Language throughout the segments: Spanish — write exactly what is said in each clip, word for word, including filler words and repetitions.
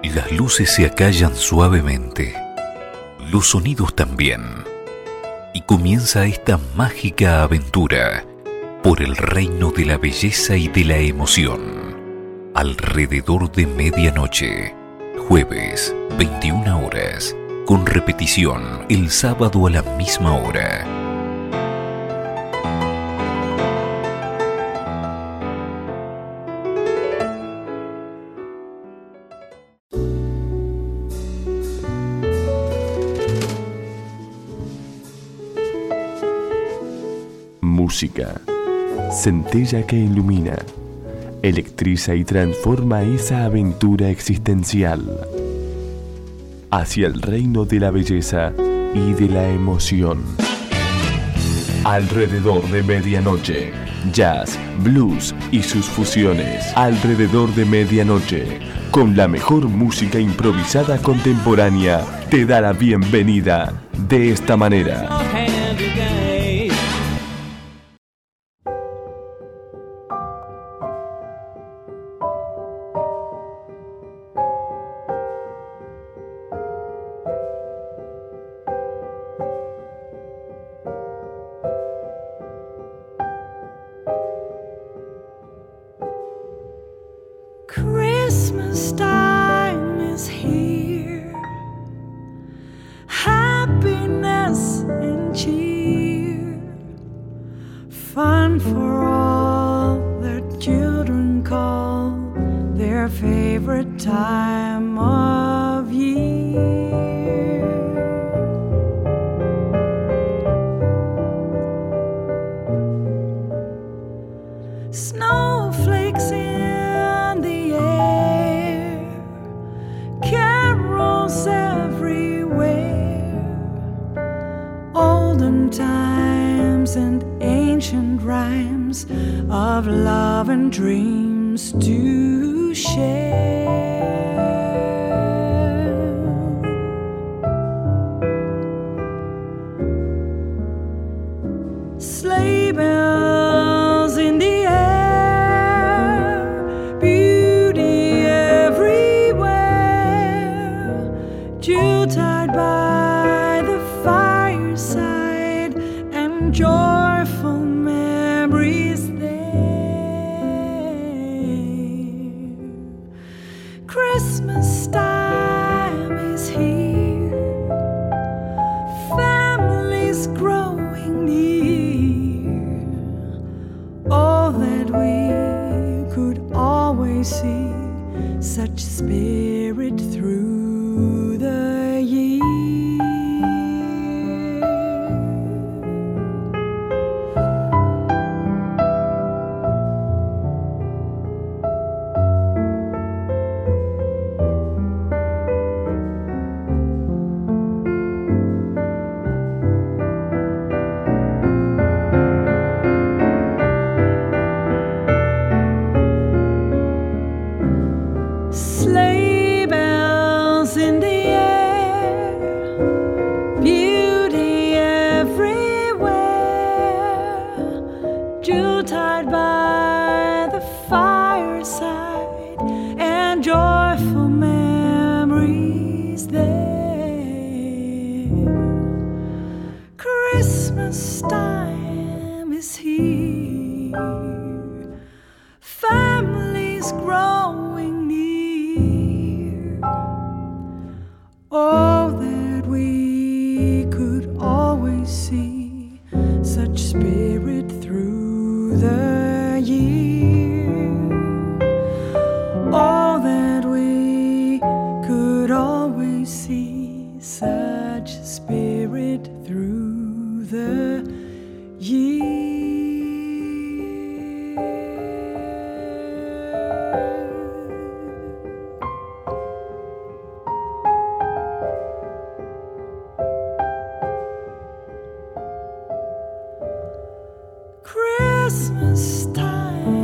Las luces se acallan suavemente, los sonidos también, y comienza esta mágica aventura por el reino de la belleza y de la emoción. Alrededor de medianoche, jueves, veintiuna horas, con repetición el sábado a la misma hora. Música, centella que ilumina, electriza y transforma esa aventura existencial hacia el reino de la belleza y de la emoción. Alrededor de medianoche, jazz, blues y sus fusiones. Alrededor de medianoche, con la mejor música improvisada contemporánea, te da la bienvenida de esta manera. Christmas time is here, happiness and cheer, fun for all that children call their favorite time of year. Snowflakes in the air, carols everywhere, olden times and ancient rhymes of love and dreams to share. Sleigh bells in the air, beauty everywhere, Yuletide by the fireside, and joyful memories there. Christmas time is here, families growing near, all that we could always see, such spirit through the year. Sleigh bells in the air, beauty everywhere, Yuletide by the fireside, and joyful memories there. Christmas time is here, families growing near, all that we could always see, such spirit through the year. All that we could always see, such spirit through the year. Christmas time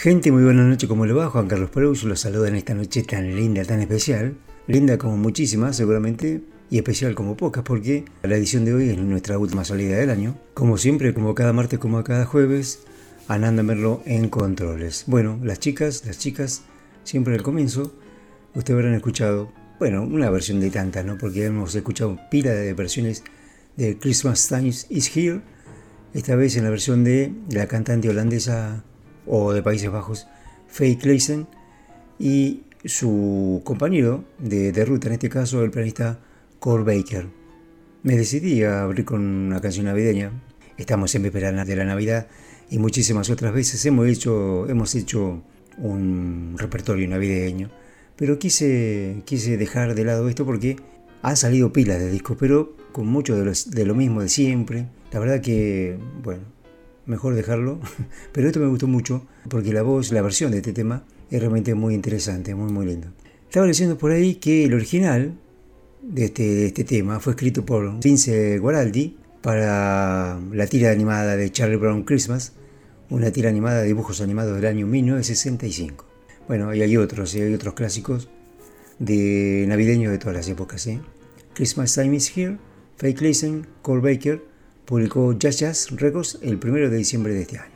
Gente, muy buenas noches, ¿cómo le va? Juan Carlos Prous los saluda en esta noche tan linda, tan especial. Linda como muchísimas, seguramente, y especial como pocas, porque la edición de hoy es nuestra última salida del año. Como siempre, como cada martes, como cada jueves, Ananda Merlo en controles. Bueno, las chicas, las chicas, siempre al comienzo, ustedes habrán escuchado, bueno, una versión de tantas, ¿no? Porque hemos escuchado pila de versiones de Christmas Time is Here, esta vez en la versión de la cantante holandesa o de Países Bajos, Faye Claesen, y su compañero de, de ruta, en este caso el pianista Cole Baker. Me decidí a abrir con una canción navideña. Estamos en víspera de la Navidad y muchísimas otras veces hemos hecho, hemos hecho un repertorio navideño, pero quise, quise dejar de lado esto porque han salido pilas de discos, pero con mucho de, los, de lo mismo de siempre. La verdad que, bueno, mejor dejarlo, pero esto me gustó mucho porque la voz, la versión de este tema es realmente muy interesante, muy muy lindo. Estaba leyendo por ahí que el original de este, de este tema fue escrito por Vince Guaraldi para la tira animada de Charlie Brown Christmas, una tira animada de dibujos animados del año mil novecientos sesenta y cinco. Bueno, y hay otros, y hay otros clásicos de navideños de todas las épocas, ¿eh? Christmas Time is Here, Faye Claesen, Cole Baker, publicó Jazz Jazz Records el primero de diciembre de este año.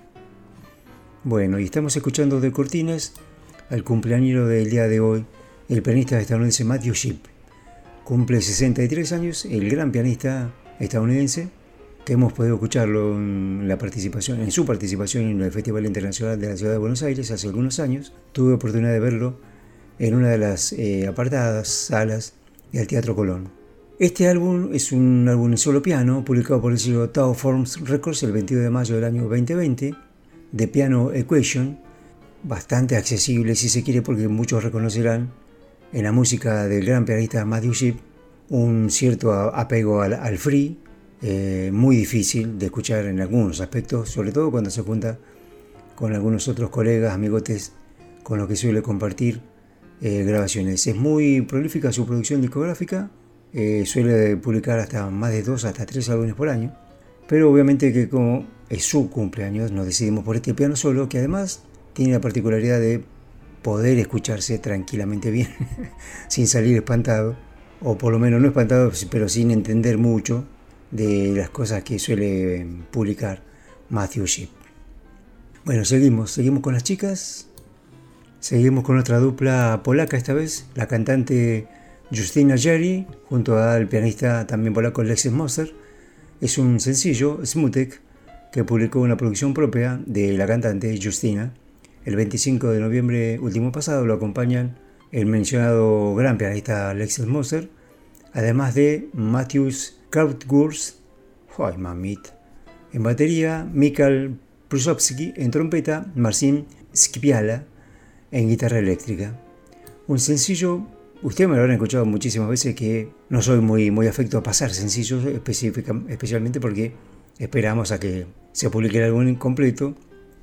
Bueno, y estamos escuchando de cortinas al cumpleañero del día de hoy, el pianista estadounidense Matthew Shipp. Cumple sesenta y tres años, el gran pianista estadounidense, que hemos podido escucharlo en, la participación, en su participación en el Festival Internacional de la Ciudad de Buenos Aires hace algunos años. Tuve oportunidad de verlo en una de las eh, apartadas salas del Teatro Colón. Este álbum es un álbum en solo piano, publicado por el sello Tao Forms Records el veintidós de mayo del año veinte veinte, de Piano Equation, bastante accesible si se quiere, porque muchos reconocerán en la música del gran pianista Matthew Shipp un cierto apego al, al free, eh, muy difícil de escuchar en algunos aspectos, sobre todo cuando se junta con algunos otros colegas, amigotes, con los que suele compartir eh, grabaciones. Es muy prolífica su producción discográfica. Eh, suele publicar hasta más de dos, hasta tres álbumes por año, pero obviamente que como es su cumpleaños nos decidimos por este piano solo, que además tiene la particularidad de poder escucharse tranquilamente bien sin salir espantado, o por lo menos no espantado, pero sin entender mucho de las cosas que suele publicar Matthew Shipp. Bueno, seguimos, seguimos con las chicas, seguimos con otra dupla polaca esta vez, la cantante Justyna Jerry, junto al pianista también polaco Lexis Moser. Es un sencillo, Smutek, que publicó una producción propia de la cantante Justyna. El veinticinco de noviembre último pasado lo acompañan el mencionado gran pianista Lexis Moser, además de Mateusz Krautgurs, ¡ay mamita!, en batería, Mikhail Prusovsky en trompeta, Marcin Skipiala en guitarra eléctrica. Un sencillo. Ustedes me lo habrán escuchado muchísimas veces, que no soy muy, muy afecto a pasar sencillos, especialmente porque esperamos a que se publique el álbum completo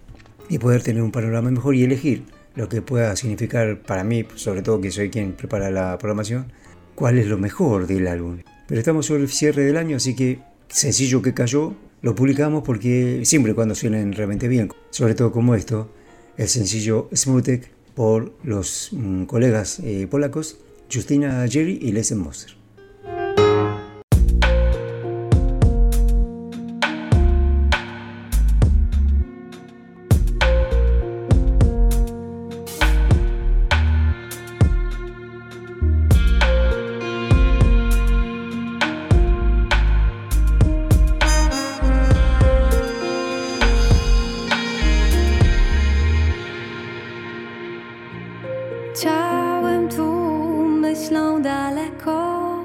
y poder tener un panorama mejor y elegir lo que pueda significar para mí, sobre todo que soy quien prepara la programación, cuál es lo mejor del álbum. Pero estamos sobre el cierre del año, así que sencillo que cayó lo publicamos porque siempre cuando suenen realmente bien, sobre todo como esto, el sencillo Smutek por los mm, colegas eh, polacos Justyna Jerry y Lexis Moser. Ciałem tu myślą daleko.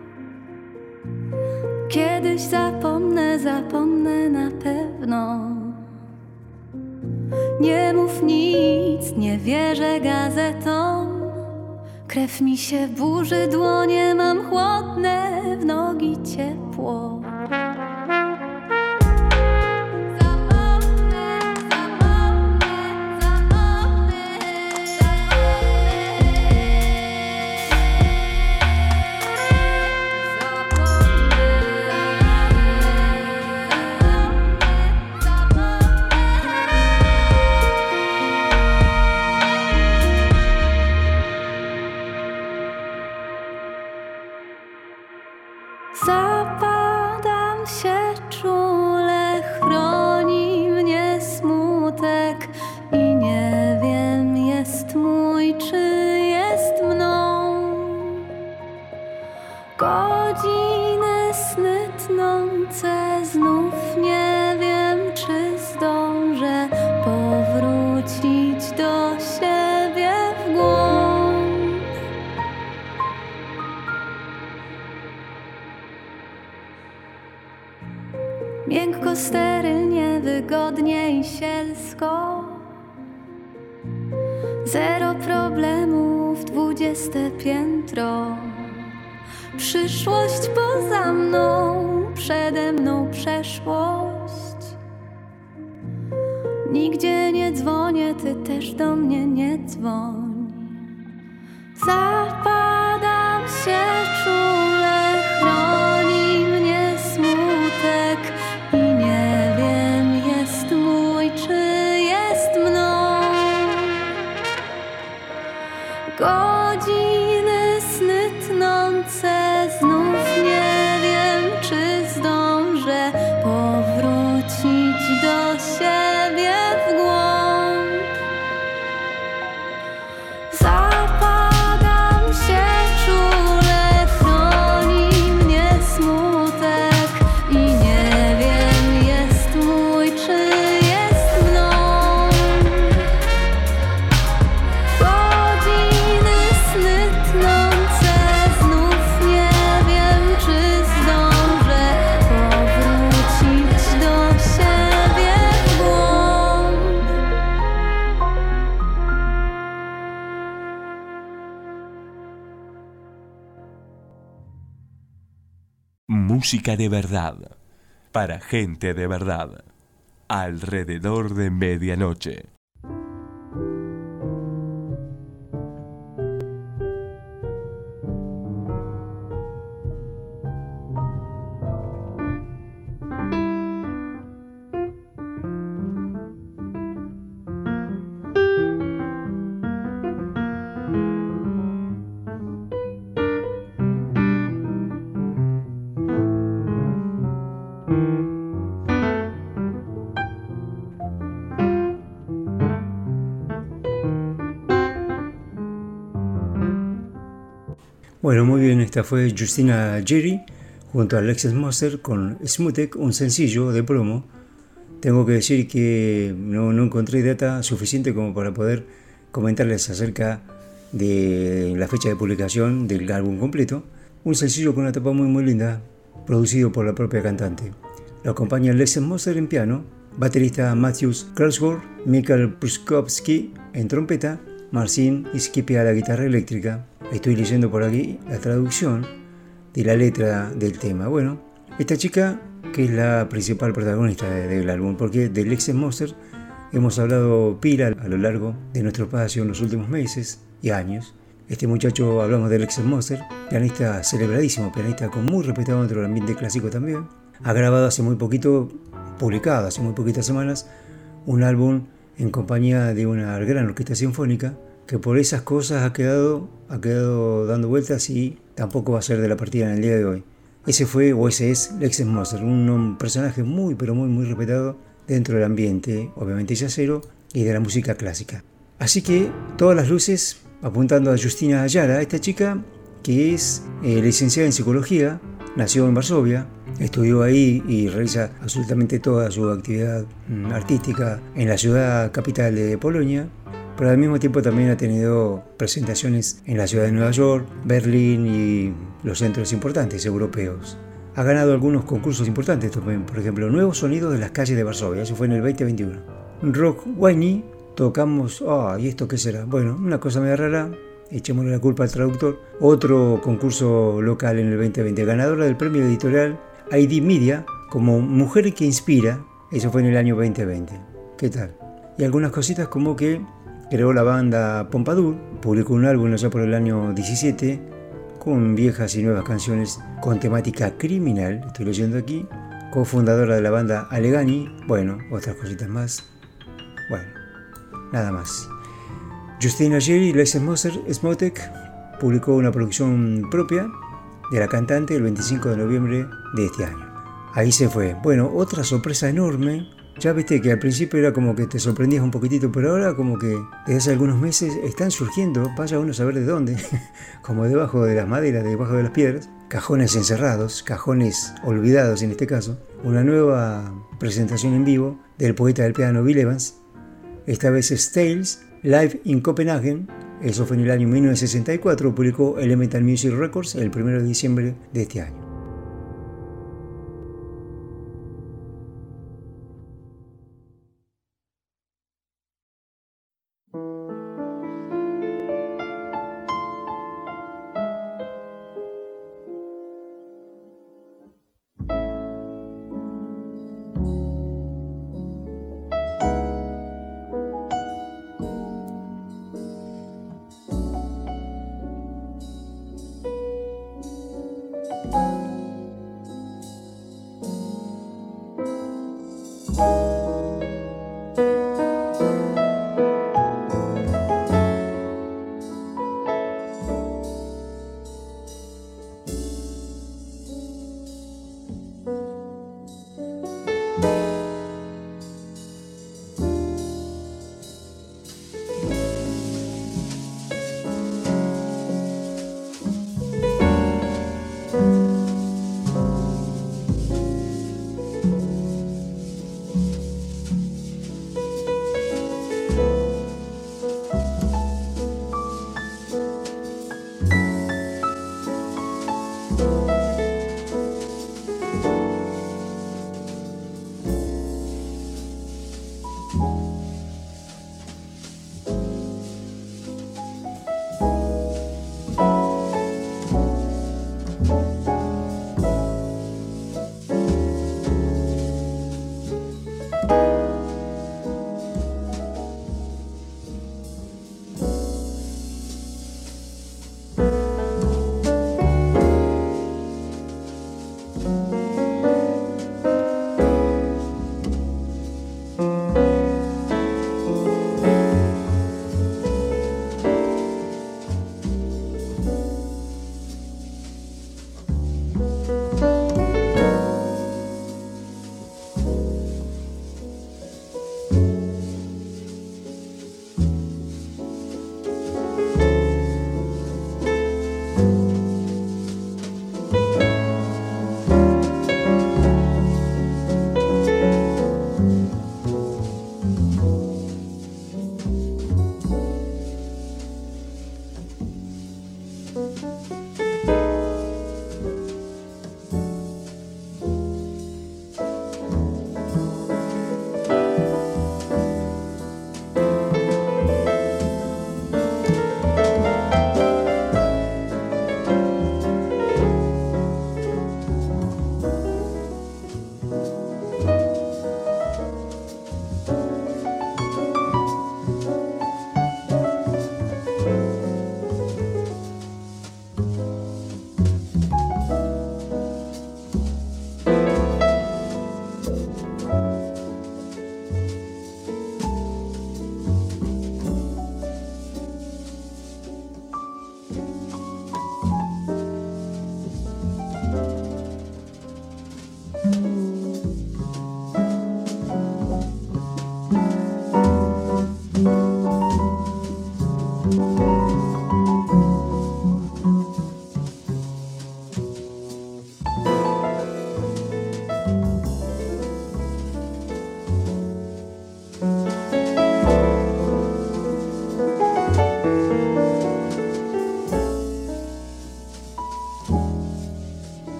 Kiedyś zapomnę, zapomnę na pewno. Nie mów nic, nie wierzę gazetom. Krew mi się burzy, dłonie mam chłodne, w nogi ciepło. Zapadam się czule, chroni mnie smutek i nie wiem, jest mój czy jest mną. Godziny sny tnące, znów nie wiem, czy zdążę powrócić do siebie w głąb. Miękko, sterylnie, wygodnie i sielsko. Zero problemów, dwudzieste piętro. Przyszłość poza mną, przede mną przeszłość. Nigdzie nie dzwonię, ty też do mnie nie dzwoń. Zapadam się czule, chroni mnie smutek i nie wiem, jest mój czy jest mną. Godziny sny tnące, znów nie wiem, czy zdążę powrócić do siebie w głąb. Zapadam się czule, chroni mnie smutek i nie wiem, jest mój czy jest mną. Godziny sny tnące, znów nie wiem, czy zdążę powrócić do siebie w głąb. Música de verdad, para gente de verdad, alrededor de medianoche. Bueno, muy bien, esta fue Justina Jerry junto a Alexis Moser con Smutek, un sencillo de promo. Tengo que decir que no, no encontré data suficiente como para poder comentarles acerca de la fecha de publicación del álbum completo. Un sencillo con una tapa muy muy linda, producido por la propia cantante. Lo acompaña Alexis Moser en piano, baterista Matthews Krautsgaard, Mikael Pruskowski en trompeta, Marcin Iskipi a la guitarra eléctrica. Estoy leyendo por aquí la traducción de la letra del tema. Bueno, esta chica que es la principal protagonista de, del álbum, porque de Alexis Moser hemos hablado pila a lo largo de nuestro espacio en los últimos meses y años. Este muchacho, hablamos de Alexis Moser, pianista celebradísimo, pianista con muy respetado dentro del ambiente clásico también. Ha grabado hace muy poquito, publicado hace muy poquitas semanas, un álbum en compañía de una gran orquesta sinfónica que por esas cosas ha quedado, ha quedado dando vueltas y tampoco va a ser de la partida en el día de hoy. Ese fue, o ese es, Alexis Moser, un, un personaje muy, pero muy, muy respetado dentro del ambiente, obviamente jazzero, y de la música clásica. Así que todas las luces apuntando a Justina Ayala, esta chica que es eh, licenciada en psicología, nació en Varsovia, estudió ahí y realiza absolutamente toda su actividad mm, artística en la ciudad capital de Polonia, pero al mismo tiempo también ha tenido presentaciones en la ciudad de Nueva York, Berlín y los centros importantes europeos. Ha ganado algunos concursos importantes también, por ejemplo, Nuevos Sonidos de las Calles de Varsovia, eso fue en el veinte veintiuno. Rock Wayne, tocamos, ah, ¿y esto qué será? Bueno, una cosa medio rara, echémosle la culpa al traductor. Otro concurso local en el veinte veinte, ganadora del premio editorial I D Media como Mujer que Inspira, eso fue en el año veinte veinte. ¿Qué tal? Y algunas cositas como que creó la banda Pompadour, publicó un álbum allá por el año diecisiete con viejas y nuevas canciones con temática criminal, estoy leyendo aquí, cofundadora de la banda Allegheny, bueno, otras cositas más, bueno, nada más. Justina Jerry, Alexis Moser, Smutek, publicó una producción propia de la cantante el veinticinco de noviembre de este año. Ahí se fue. Bueno, otra sorpresa enorme. Ya viste que al principio era como que te sorprendías un poquitito, pero ahora como que desde hace algunos meses están surgiendo, vaya uno a saber de dónde, como debajo de las maderas, debajo de las piedras, cajones encerrados, cajones olvidados en este caso, una nueva presentación en vivo del poeta del piano Bill Evans. Esta vez es Tales, Live in Copenhagen. Eso fue en el año mil novecientos sesenta y cuatro, publicó Elemental Music Records el primero de diciembre de este año.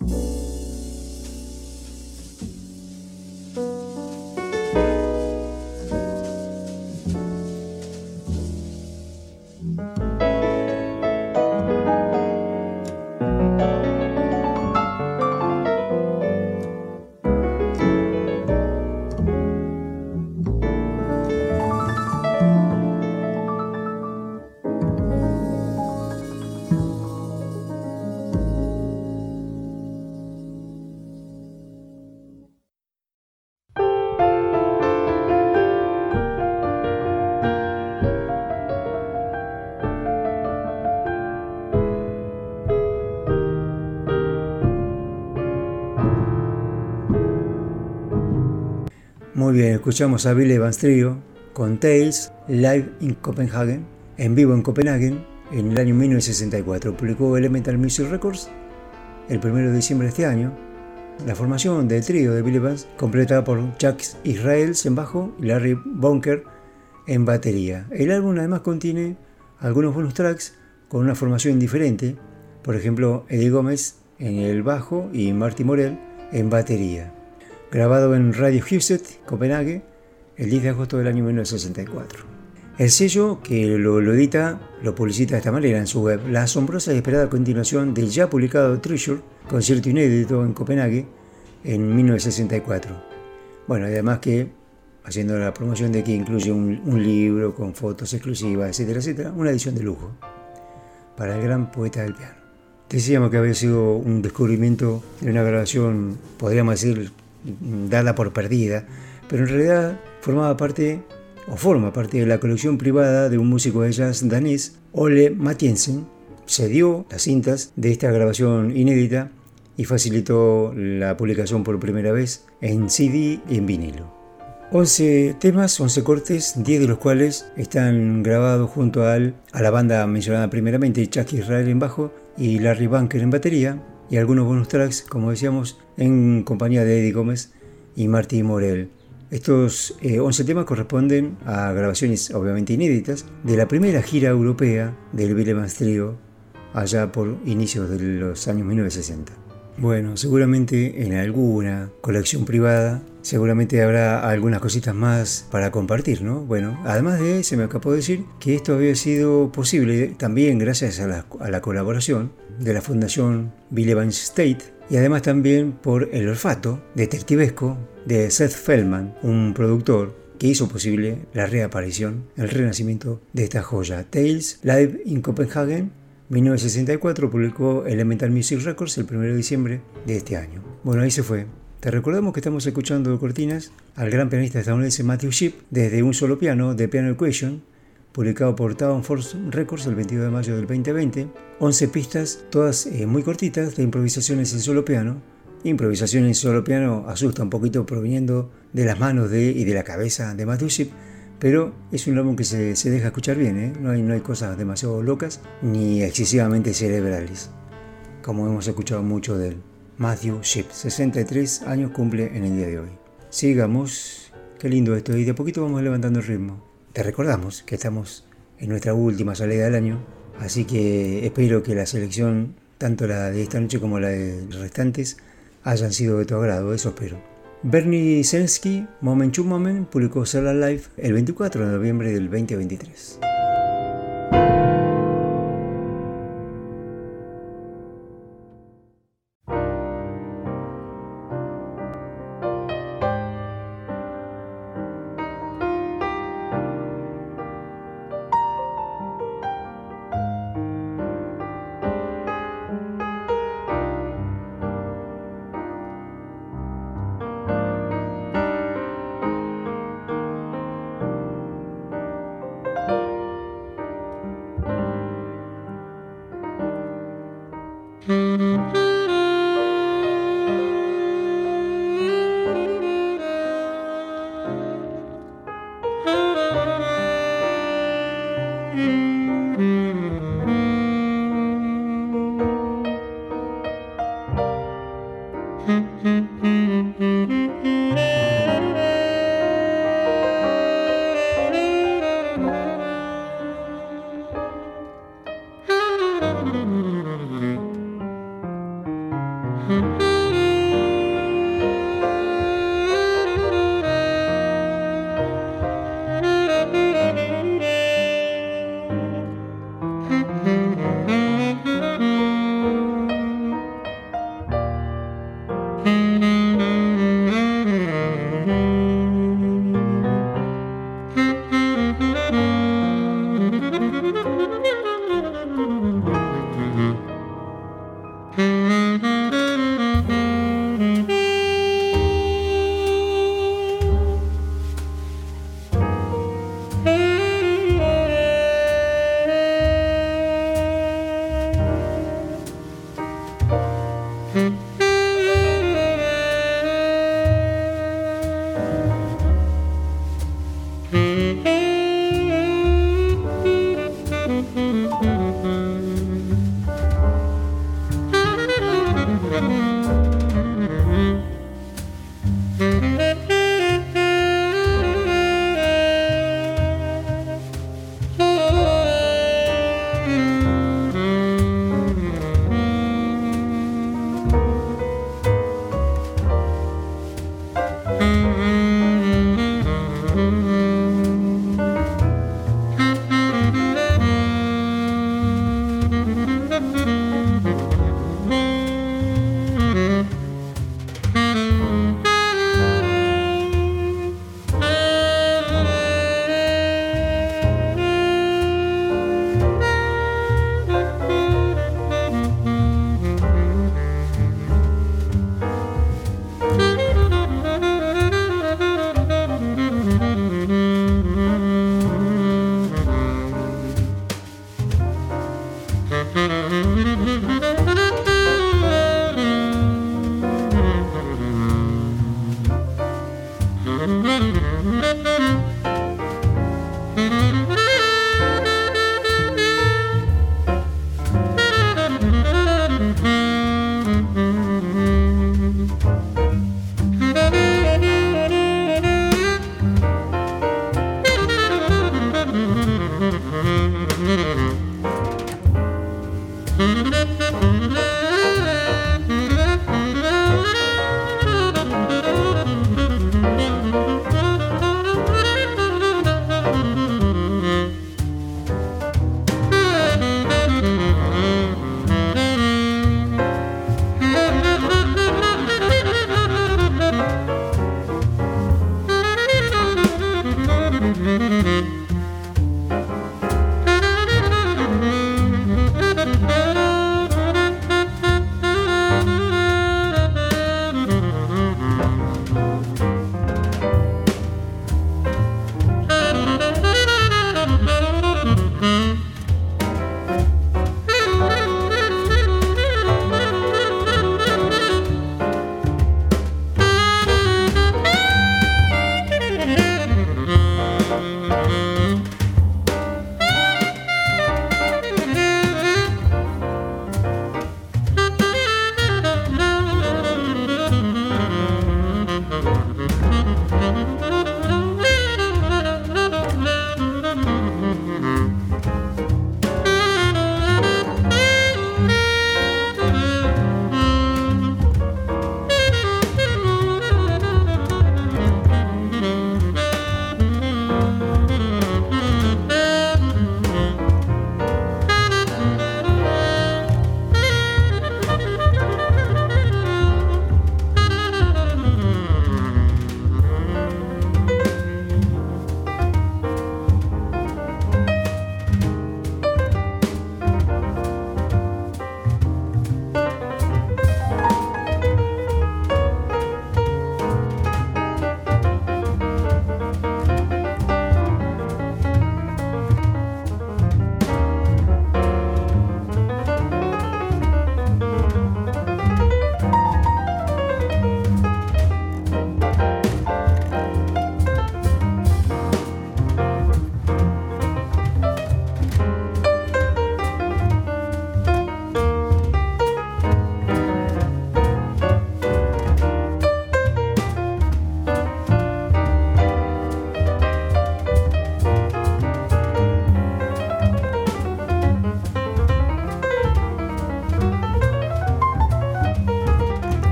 Muy bien, escuchamos a Bill Evans Trio con Tales, Live in Copenhagen, en vivo en Copenhague, en el año mil novecientos sesenta y cuatro. Publicó Elemental Music Records el primero de diciembre de este año. La formación del trío de Bill Evans, completada por Chuck Israels en bajo y Larry Bunker en batería. El álbum además contiene algunos bonus tracks con una formación diferente, por ejemplo Eddie Gómez en el bajo y Marty Morell en batería. Grabado en Radio Huset, Copenhague, el diez de agosto del año mil novecientos sesenta y cuatro. El sello que lo, lo edita lo publicita de esta manera en su web: la asombrosa y esperada continuación del ya publicado Treasure, concierto inédito en Copenhague en mil novecientos sesenta y cuatro. Bueno, además que haciendo la promoción de que incluye un, un libro con fotos exclusivas, etcétera, etcétera, una edición de lujo para el gran poeta del piano. Decíamos que había sido un descubrimiento de una grabación, podríamos decir, dada por perdida, pero en realidad formaba parte o forma parte de la colección privada de un músico de jazz danés, Ole Mathiesen. Cedió las cintas de esta grabación inédita y facilitó la publicación por primera vez en C D y en vinilo. once temas, once cortes, diez de los cuales están grabados junto al, a la banda mencionada primeramente, Chuck Israel en bajo y Larry Bunker en batería, y algunos bonus tracks, como decíamos, en compañía de Eddie Gómez y Marty Morell. Estos eh, once temas corresponden a grabaciones obviamente inéditas de la primera gira europea del Bill Evans Trio allá por inicios de los años mil novecientos sesenta. Bueno, seguramente en alguna colección privada seguramente habrá algunas cositas más para compartir, ¿no? Bueno, además de, se me acabó de decir que esto había sido posible también gracias a la, a la colaboración de la Fundación Bill Evans State y además también por el olfato detectivesco de Seth Feldman, un productor que hizo posible la reaparición, el renacimiento de esta joya. Tales, Live in Copenhagen, mil novecientos sesenta y cuatro, publicó Elemental Music Records el primero de diciembre de este año. Bueno, ahí se fue. Te recordamos que estamos escuchando cortinas al gran pianista estadounidense Matthew Shipp desde un solo piano, The Piano Equation, publicado por Town Force Records el veintidós de mayo del veinte veinte. once pistas, todas eh, muy cortitas, de improvisaciones en solo piano. Improvisación en solo piano asusta un poquito proveniendo de las manos de, y de la cabeza de Matthew Shipp, pero es un álbum que se, se deja escuchar bien, ¿eh? no, hay, no hay cosas demasiado locas ni excesivamente cerebrales, como hemos escuchado mucho de él. Matthew Shipp, sesenta y tres años cumple en el día de hoy. Sigamos, qué lindo esto, y de a poquito vamos levantando el ritmo. Te recordamos que estamos en nuestra última salida del año, así que espero que la selección, tanto la de esta noche como la de los restantes, hayan sido de tu agrado, eso espero. Bernie Sensky, Moment to Moment, publicó Solar Life el veinticuatro de noviembre del veinte veintitrés.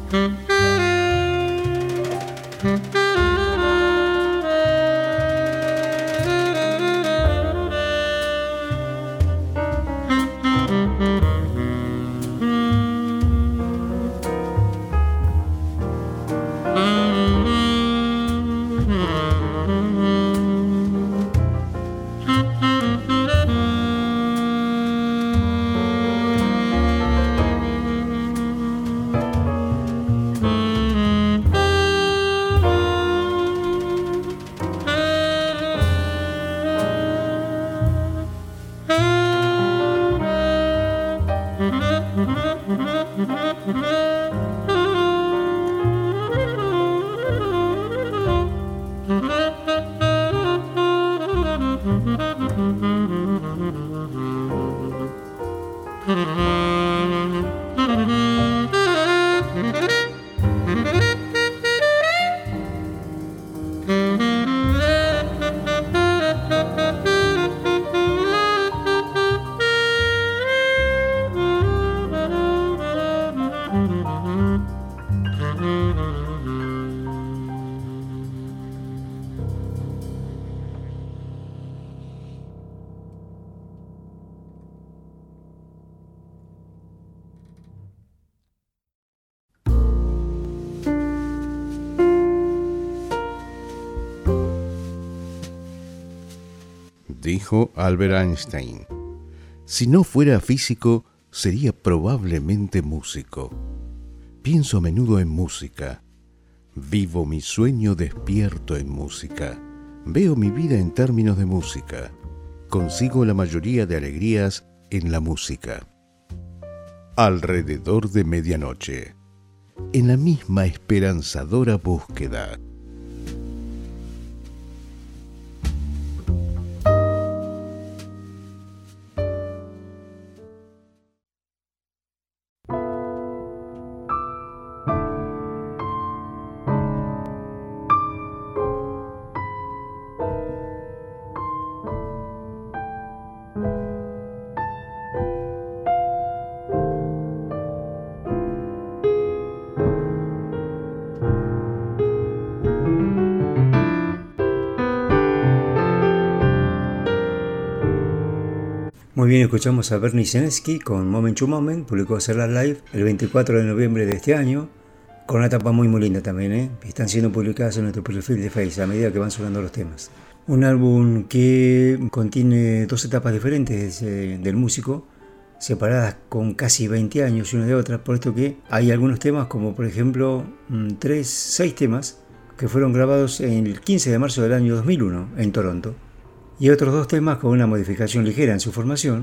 Dijo Albert Einstein: si no fuera físico, sería probablemente músico. Pienso a menudo en música. Vivo mi sueño despierto en música. Veo mi vida en términos de música. Consigo la mayoría de alegrías en la música. Alrededor de medianoche. En la misma esperanzadora búsqueda. Muy bien, escuchamos a Bernie Senensky con Moment to Moment, publicó Serla Live el veinticuatro de noviembre de este año, con una tapa muy muy linda también, ¿eh? Están siendo publicadas en nuestro perfil de Face a medida que van sonando los temas. Un álbum que contiene dos etapas diferentes eh, del músico, separadas con casi veinte años una de otra, por esto que hay algunos temas como por ejemplo tres, seis temas que fueron grabados el quince de marzo del año dos mil uno en Toronto. Y otros dos temas con una modificación ligera en su formación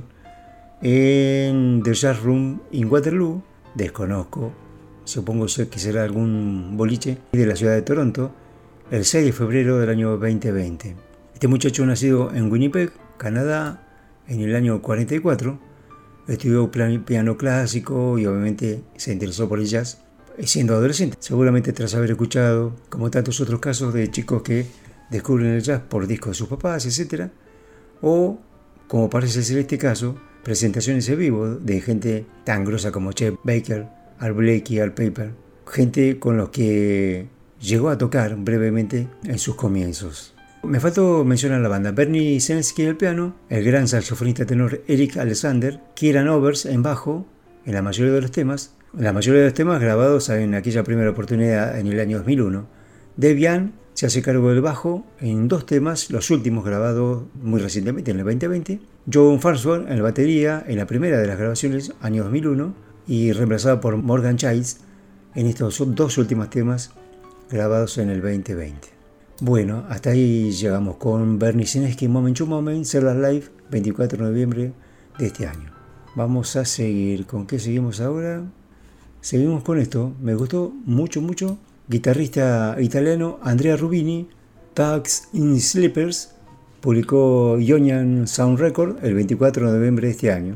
en The Jazz Room in Waterloo, desconozco, supongo que será algún boliche de la ciudad de Toronto, el seis de febrero del año veinte veinte. Este muchacho nacido en Winnipeg, Canadá, en el año cuarenta y cuatro, estudió piano clásico y obviamente se interesó por el jazz siendo adolescente, seguramente tras haber escuchado, como tantos otros casos de chicos que descubren el jazz por discos de sus papás, etcétera, o, como parece ser este caso, presentaciones en vivo de gente tan grosa como Chet Baker, Art Blakey, Art Piper, gente con los que llegó a tocar brevemente en sus comienzos. Me faltó mencionar la banda: Bernie Senensky al piano, el gran saxofonista tenor Eric Alexander, Kieran Overs en bajo, en la mayoría de los temas, la mayoría de los temas grabados en aquella primera oportunidad en el año dos mil uno. Dave Young se hace cargo del bajo en dos temas, los últimos grabados muy recientemente en el veinte veinte. John Farnsworth en la batería en la primera de las grabaciones, año dos mil uno, y reemplazado por Morgan Childs en estos dos últimos temas grabados en el veinte veinte. Bueno, hasta ahí llegamos con Bernie Senensky, Moment to Moment, Serla Live, veinticuatro de noviembre de este año. Vamos a seguir. ¿Con qué seguimos ahora? Seguimos con esto. Me gustó mucho, mucho. Guitarrista italiano Andrea Rubini, Tugs in Slippers, publicó Ionian Sound Record el veinticuatro de noviembre de este año.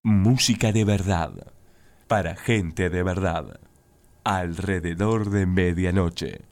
Música de verdad, para gente de verdad, alrededor de medianoche.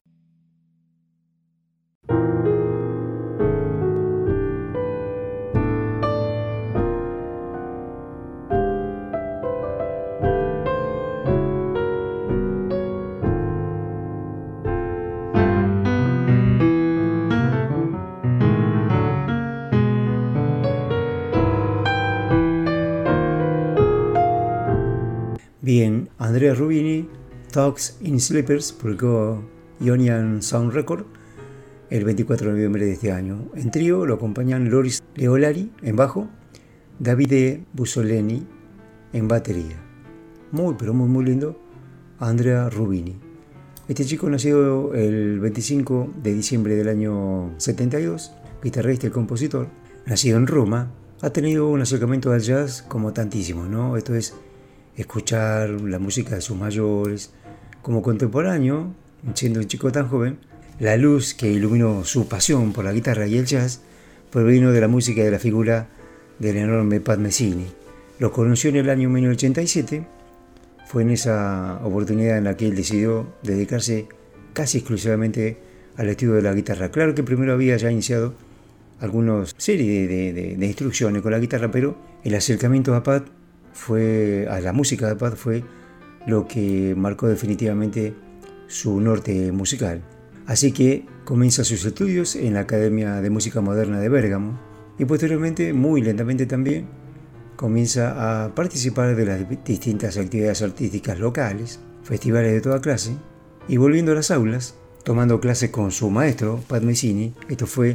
Bien, Andrea Rubini, Talks in Sleepers, publicó Ionian Sound Record el veinticuatro de noviembre de este año. En trío lo acompañan Loris Leolari en bajo, Davide Bussoleni en batería. Muy, pero muy, muy lindo, Andrea Rubini. Este chico nació el veinticinco de diciembre del año setenta y dos, guitarrista y compositor, nacido en Roma, ha tenido un acercamiento al jazz como tantísimos, ¿no? Esto es escuchar la música de sus mayores. Como contemporáneo, siendo un chico tan joven, la luz que iluminó su pasión por la guitarra y el jazz provino de la música y de la figura del enorme Pat Metheny. Lo conoció en el año mil novecientos ochenta y siete, fue en esa oportunidad en la que él decidió dedicarse casi exclusivamente al estudio de la guitarra. Claro que primero había ya iniciado algunas series de, de, de instrucciones con la guitarra, pero el acercamiento a Pat fue a la música de Pat fue lo que marcó definitivamente su norte musical. Así que comienza sus estudios en la Academia de Música Moderna de Bérgamo y posteriormente, muy lentamente también, comienza a participar de las distintas actividades artísticas locales, festivales de toda clase, y volviendo a las aulas, tomando clases con su maestro, Pat Metheny. Esto fue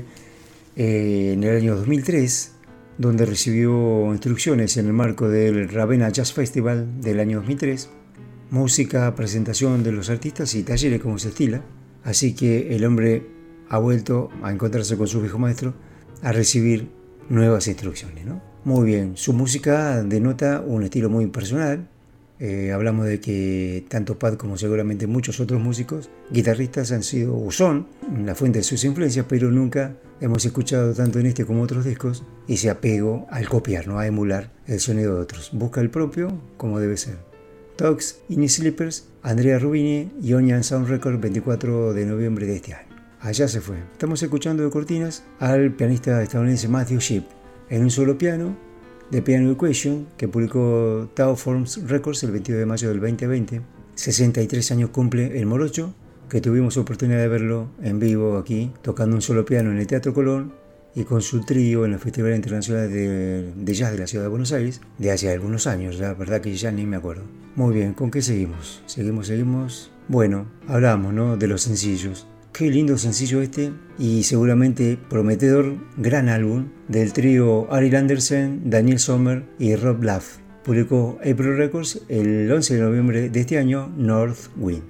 eh, en el año dos mil tres, donde recibió instrucciones en el marco del Ravenna Jazz Festival del año dos mil tres, música, presentación de los artistas y talleres como se estila. Así que el hombre ha vuelto a encontrarse con su viejo maestro a recibir nuevas instrucciones, ¿no? Muy bien, su música denota un estilo muy personal. Eh, hablamos de que tanto Pat como seguramente muchos otros músicos, guitarristas han sido o son la fuente de sus influencias, pero nunca hemos escuchado tanto en este como otros discos ese apego al copiar, no a emular el sonido de otros. Busca el propio como debe ser. Talks in Sleepers, Andrea Rubini, Ionian Sound Record, veinticuatro de noviembre de este año. Allá se fue. Estamos escuchando de cortinas al pianista estadounidense Matthew Shipp en un solo piano, de Piano Equation, que publicó Tao Forms Records el veintidós de mayo del veinte veinte. sesenta y tres años cumple el morocho, que tuvimos oportunidad de verlo en vivo aquí, tocando un solo piano en el Teatro Colón y con su trío en el Festival Internacional de, de Jazz de la Ciudad de Buenos Aires, de hace algunos años, la verdad que ya ni me acuerdo. Muy bien, ¿con qué seguimos? Seguimos, seguimos. Bueno, hablamos, ¿no?, de los sencillos. Qué lindo sencillo este y seguramente prometedor gran álbum del trío Ariel Andersen, Daniel Sommer y Rob Laff. Publicó April Records el once de noviembre de este año, North Wind.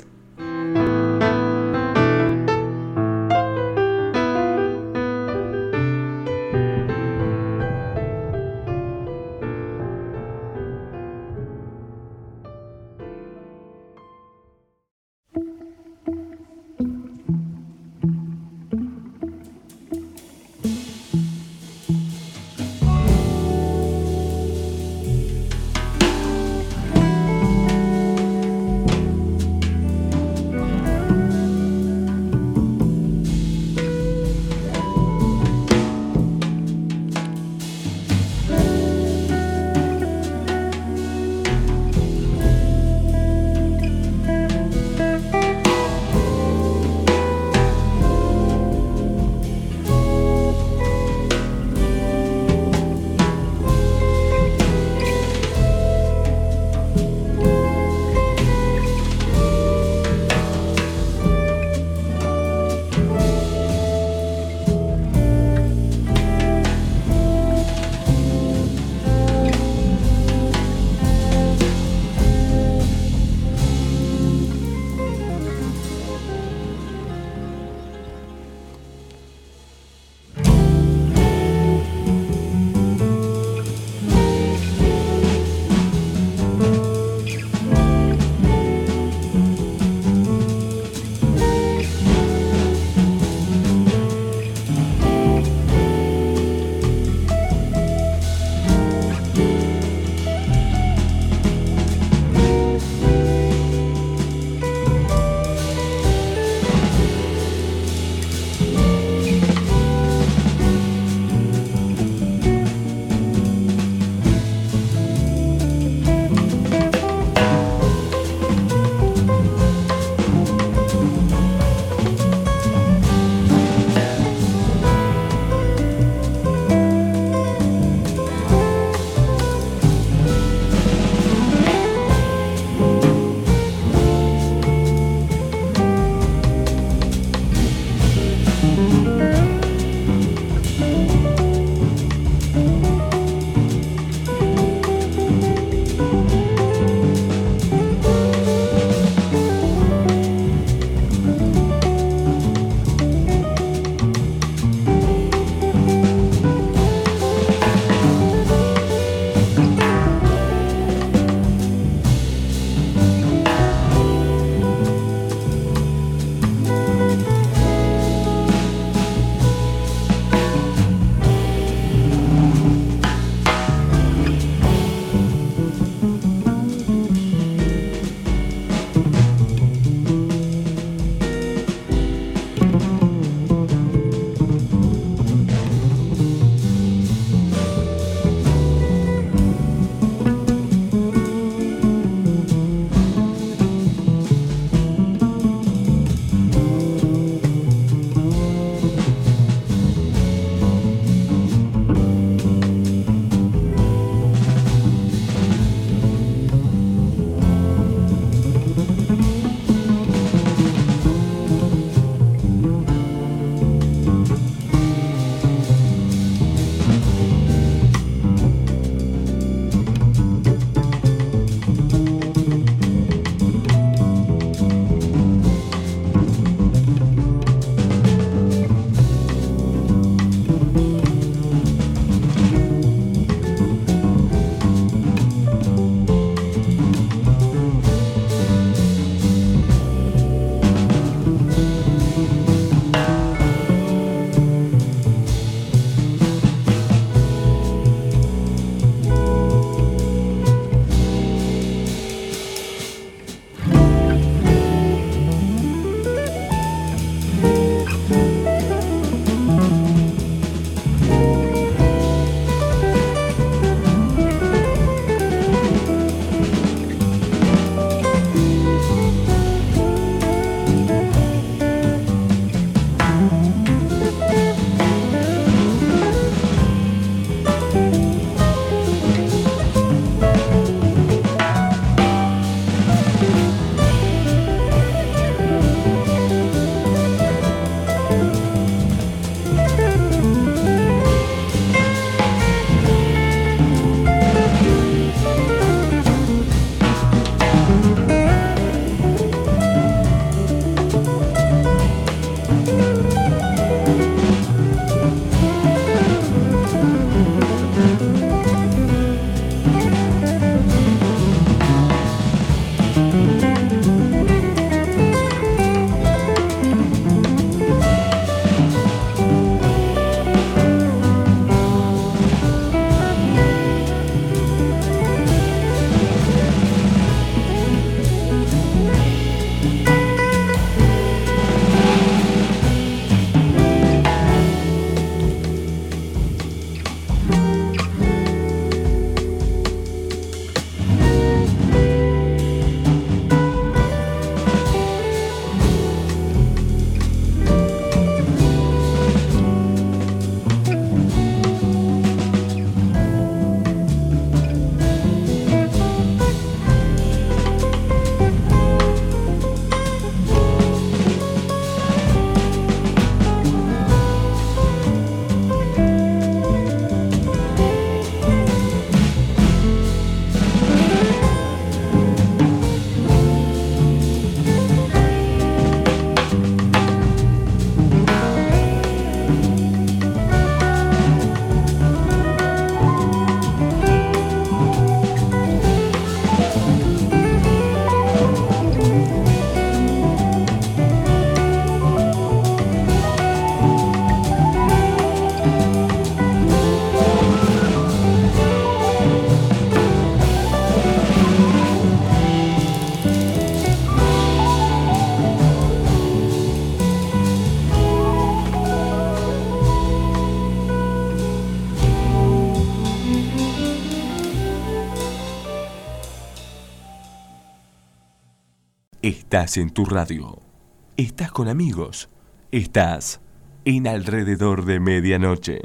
Estás en tu radio. Estás con amigos. Estás en Alrededor de Medianoche.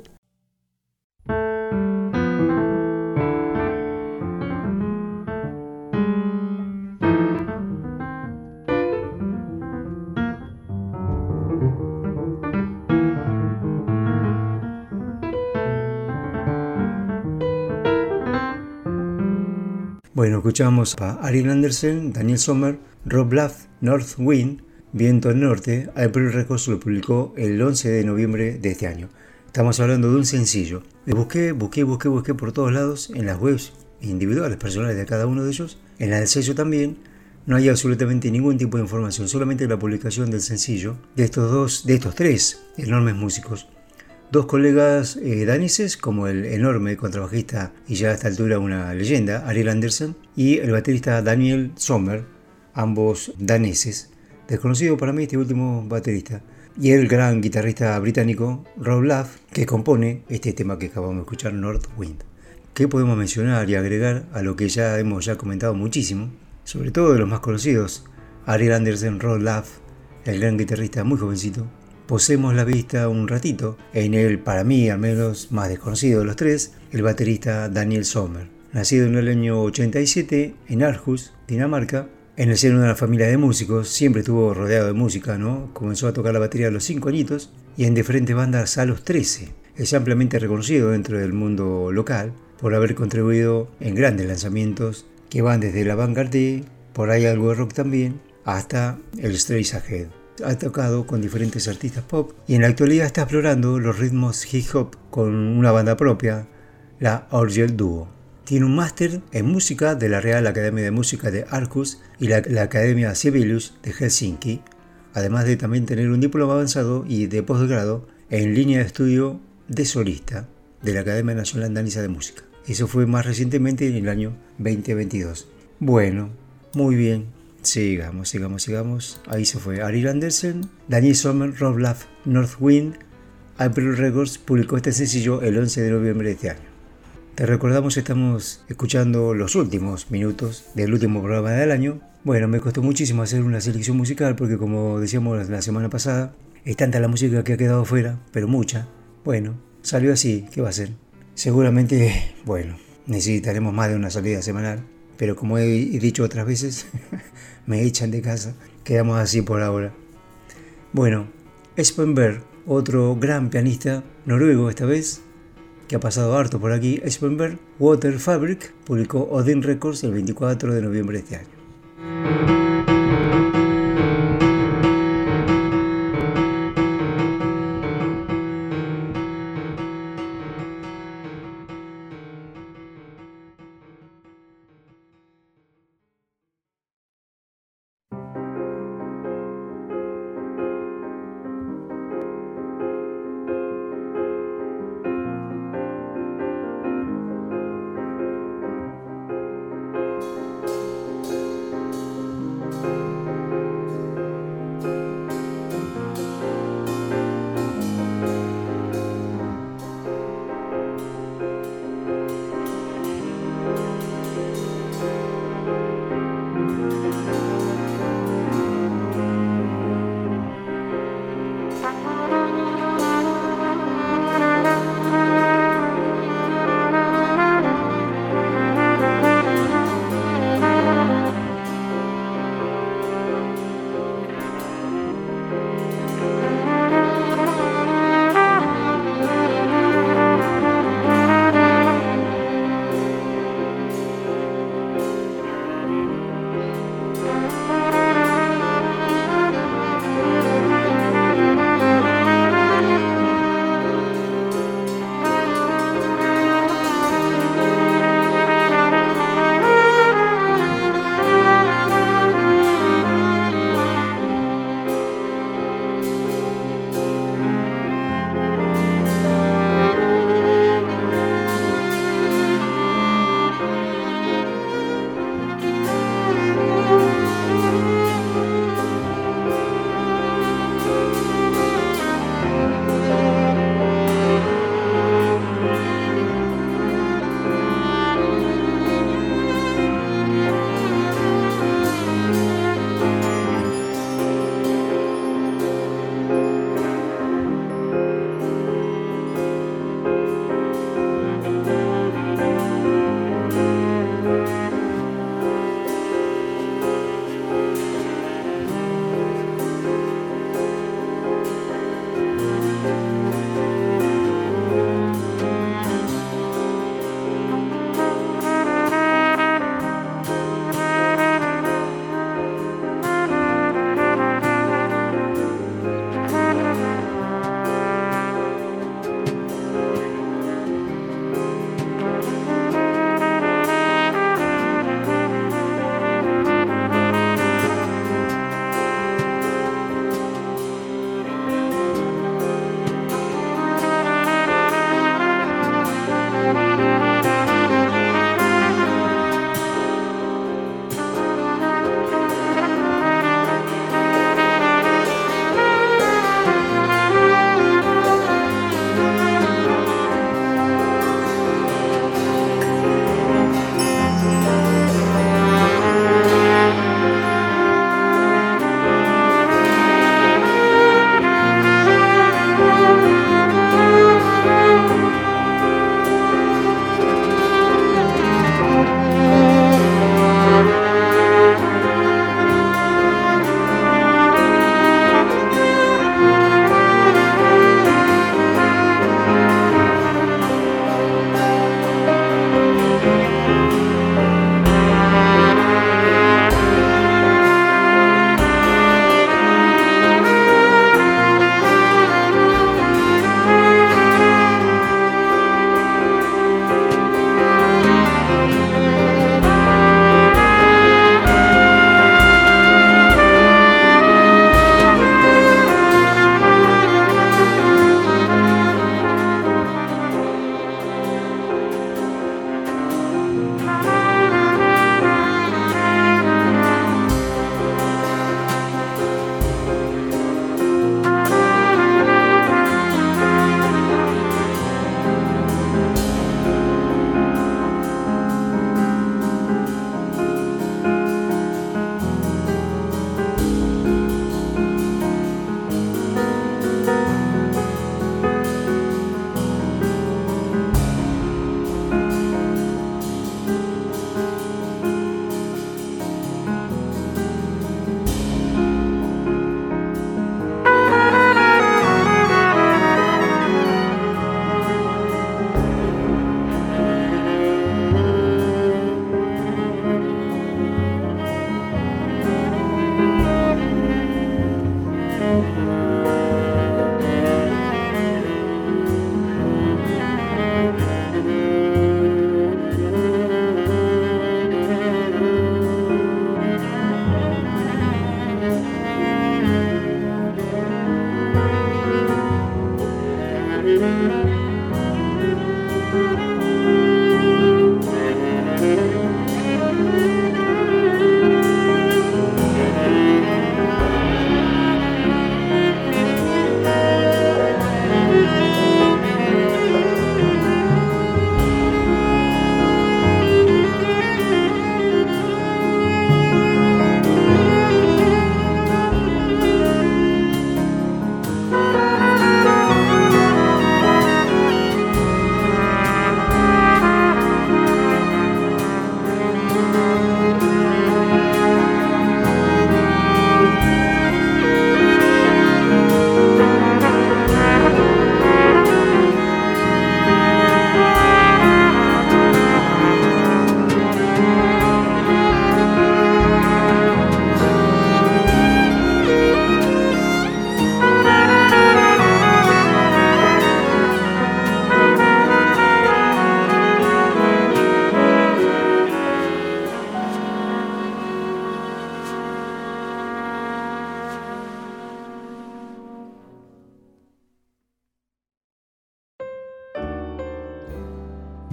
Bueno, escuchamos a Ariel Anderson, Daniel Sommer, Rob Laff, North Wind, Viento del Norte. April Records lo publicó el once de noviembre de este año. Estamos hablando de un sencillo. Busqué, busqué, busqué, busqué por todos lados, en las webs individuales, personales de cada uno de ellos, en la del sello también. No hay absolutamente ningún tipo de información, solamente la publicación del sencillo de estos dos, de estos tres enormes músicos. Dos colegas eh, daneses, como el enorme contrabajista y ya a esta altura una leyenda, Ariel Anderson, y el baterista Daniel Sommer, ambos daneses. Desconocido para mí este último baterista. Y el gran guitarrista británico Rob Laff, que compone este tema que acabamos de escuchar, North Wind. ¿Qué podemos mencionar y agregar a lo que ya hemos ya comentado muchísimo? Sobre todo de los más conocidos, Ariel Anderson, Rob Laff, el gran guitarrista muy jovencito. Posemos la vista un ratito en el, para mí al menos más desconocido de los tres, el baterista Daniel Sommer. Nacido en el año ochenta y siete en Aarhus, Dinamarca, en el seno de una familia de músicos, siempre estuvo rodeado de música, ¿no? Comenzó a tocar la batería a los cinco añitos y en diferentes bandas a los trece. Es ampliamente reconocido dentro del mundo local por haber contribuido en grandes lanzamientos que van desde la vanguardia, por ahí algo de rock también, hasta el Straight Ahead. Ha tocado con diferentes artistas pop y en la actualidad está explorando los ritmos hip hop con una banda propia, la Orgel Duo. Tiene un máster en música de la Real Academia de Música de Aarhus y la, la Academia Sibelius de Helsinki, además de también tener un diploma avanzado y de posgrado en línea de estudio de solista de la Academia Nacional Danesa de Música. Eso fue más recientemente en el año veinte veintidós. Bueno, muy bien. Sigamos, sigamos, sigamos. Ahí se fue Ariel Anderson, Daniel Sommer, Rob Laff, North Wind. April Records publicó este sencillo el once de noviembre de este año. Te recordamos que estamos escuchando los últimos minutos del último programa del año. Bueno, me costó muchísimo hacer una selección musical porque, como decíamos la semana pasada, es tanta la música que ha quedado fuera, pero mucha. Bueno, salió así, ¿qué va a ser? Seguramente, bueno, necesitaremos más de una salida semanal. Pero como he dicho otras veces, me echan de casa. Quedamos así por ahora. Bueno, Espen Berg, otro gran pianista noruego esta vez, que ha pasado harto por aquí. Espen Berg, Water Fabric, publicó Odin Records el veinticuatro de noviembre de este año.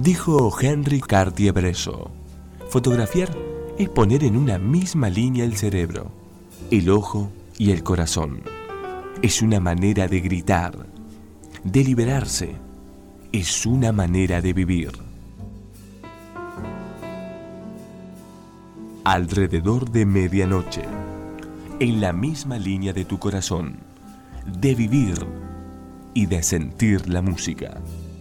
Dijo Henry Cartier-Bresson, fotografiar es poner en una misma línea el cerebro, el ojo y el corazón. Es una manera de gritar, de liberarse. Es una manera de vivir. Alrededor de medianoche, en la misma línea de tu corazón, de vivir y de sentir la música.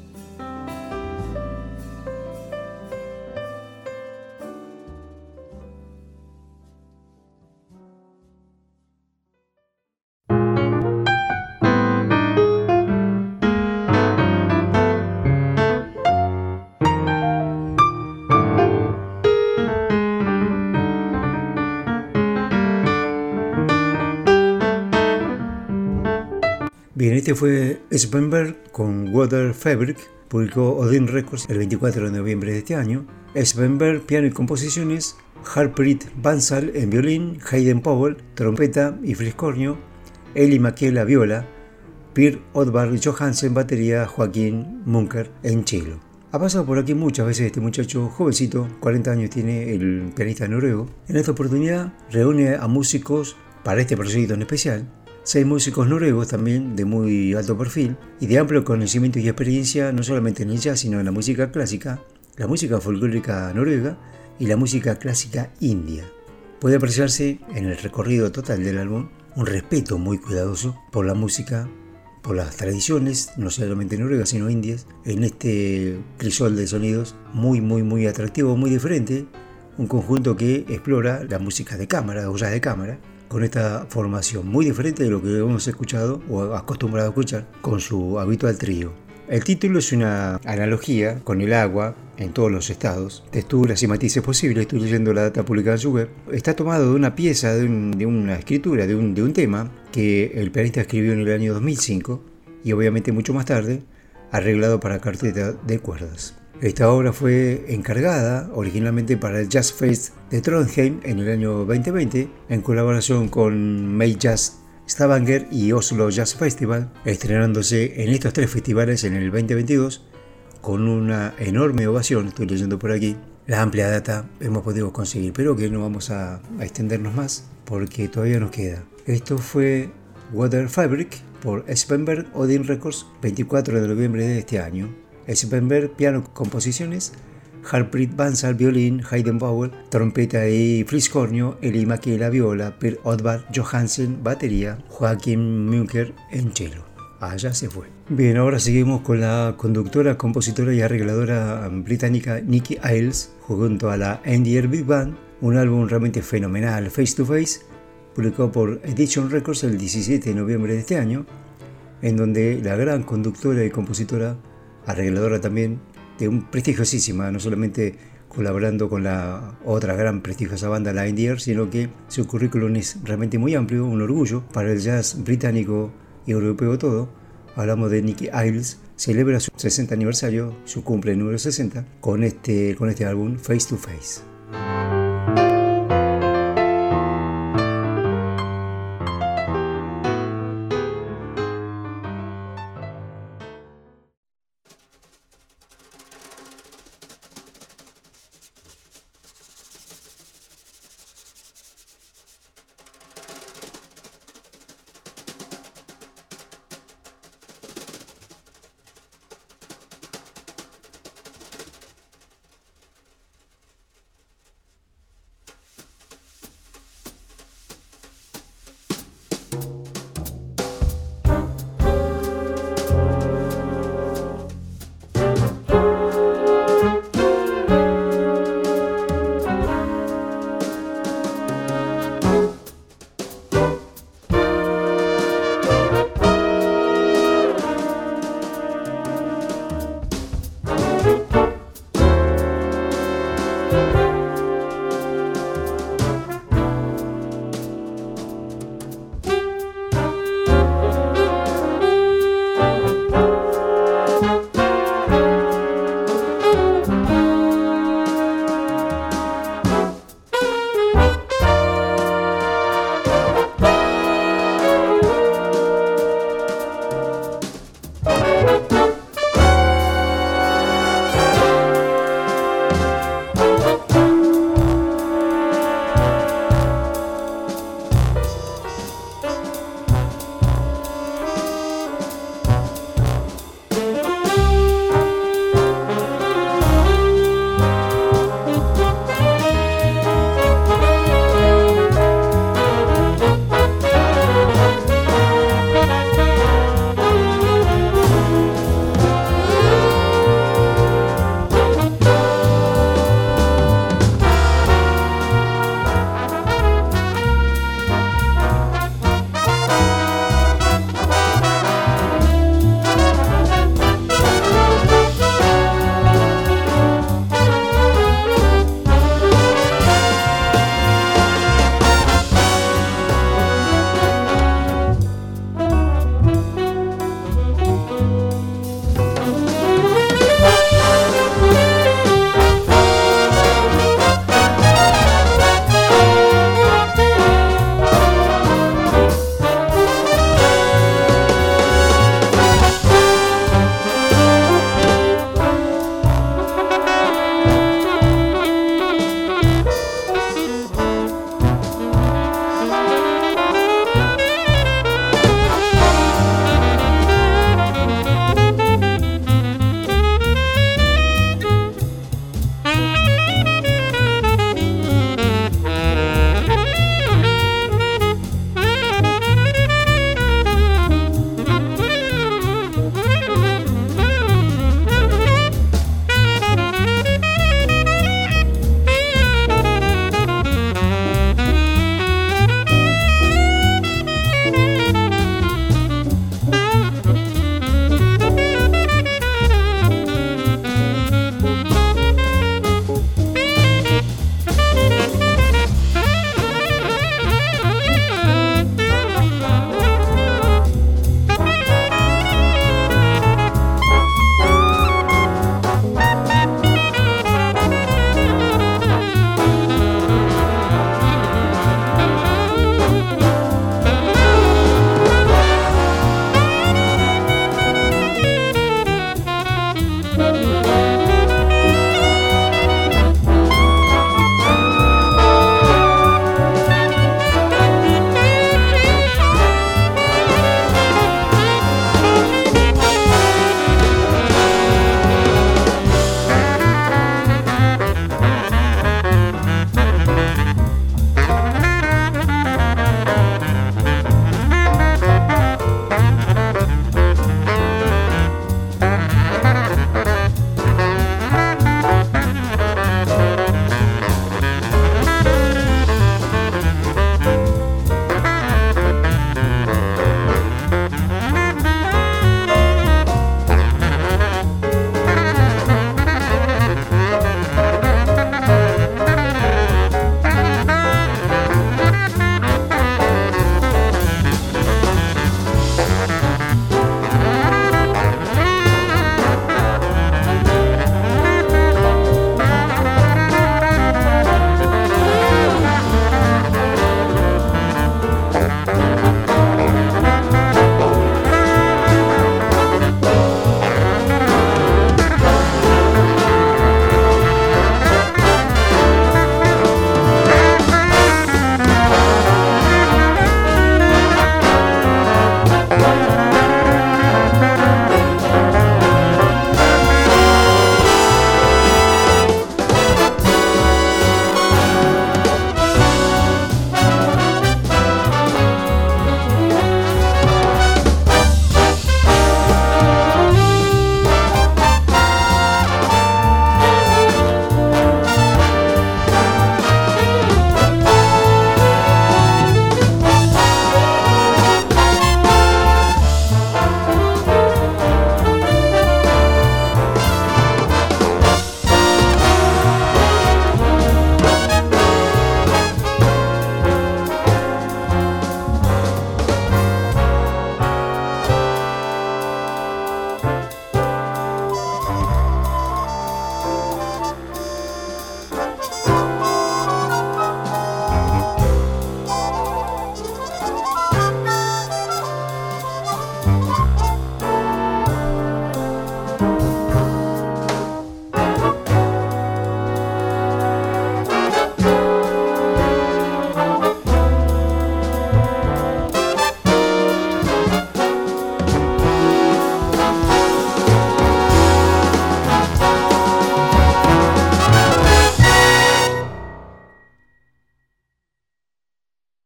Bien, este fue Svenberg con Water Fabric, publicó Odin Records el veinticuatro de noviembre de este año. Svenberg, piano y composiciones, Harpreet Bansal en violín, Hayden Powell, trompeta y fliscornio, Eli Maquiela, viola, Per Oddvar Johansen, batería, Joaquín Munker en cello. Ha pasado por aquí muchas veces este muchacho jovencito, cuarenta años tiene el pianista noruego. En esta oportunidad reúne a músicos para este proyecto en especial. Seis músicos noruegos también de muy alto perfil y de amplio conocimiento y experiencia no solamente en el jazz sino en la música clásica, la música folclórica noruega y la música clásica india. Puede apreciarse en el recorrido total del álbum un respeto muy cuidadoso por la música, por las tradiciones, no solamente noruegas sino indias, en este crisol de sonidos muy muy muy atractivo, muy diferente, un conjunto que explora la música de cámara o jazz de cámara, con esta formación muy diferente de lo que hemos escuchado o acostumbrado a escuchar con su habitual trío. El título es una analogía con el agua en todos los estados, texturas y matices posibles. Estoy leyendo la data publicada en su web. Está tomado de una pieza, de, un, de una escritura, de un, de un tema que el pianista escribió en el año dos mil cinco y obviamente mucho más tarde arreglado para carteta de cuerdas. Esta obra fue encargada originalmente para el Jazz Fest de Trondheim en el año veinte veinte, en colaboración con May Jazz Stavanger y Oslo Jazz Festival, estrenándose en estos tres festivales en el veinte veintidós con una enorme ovación. Estoy leyendo por aquí la amplia data hemos podido conseguir, pero que no vamos a, a extendernos más porque todavía nos queda. Esto fue Water Fabric por Svenberg, Odin Records, veinticuatro de noviembre de este año. Svenberg, piano, composiciones, Harpreet Bansal, violín, Hayden Powell, trompeta y fliscornio, Eli Maquiela, viola, Per Oddvar Johansen, batería, Joaquín Munker en cello. Allá se fue. Bien, ahora seguimos con la conductora, compositora y arregladora británica Nicky Iles, junto a la Endier Big Band, un álbum realmente fenomenal, Face to Face, publicado por Edition Records el diecisiete de noviembre de este año, en donde la gran conductora y compositora, arregladora también, de un prestigiosísima, no solamente colaborando con la otra gran prestigiosa banda, la Endier, sino que su currículum es realmente muy amplio, un orgullo para el jazz británico y europeo todo. Hablamos de Nicky Iles, celebra su sesenta aniversario, su cumple número sesenta, con este, con este álbum Face to Face.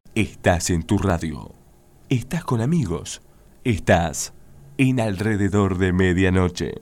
Estás en tu radio. Estás con amigos. Estás en Alrededor de Medianoche.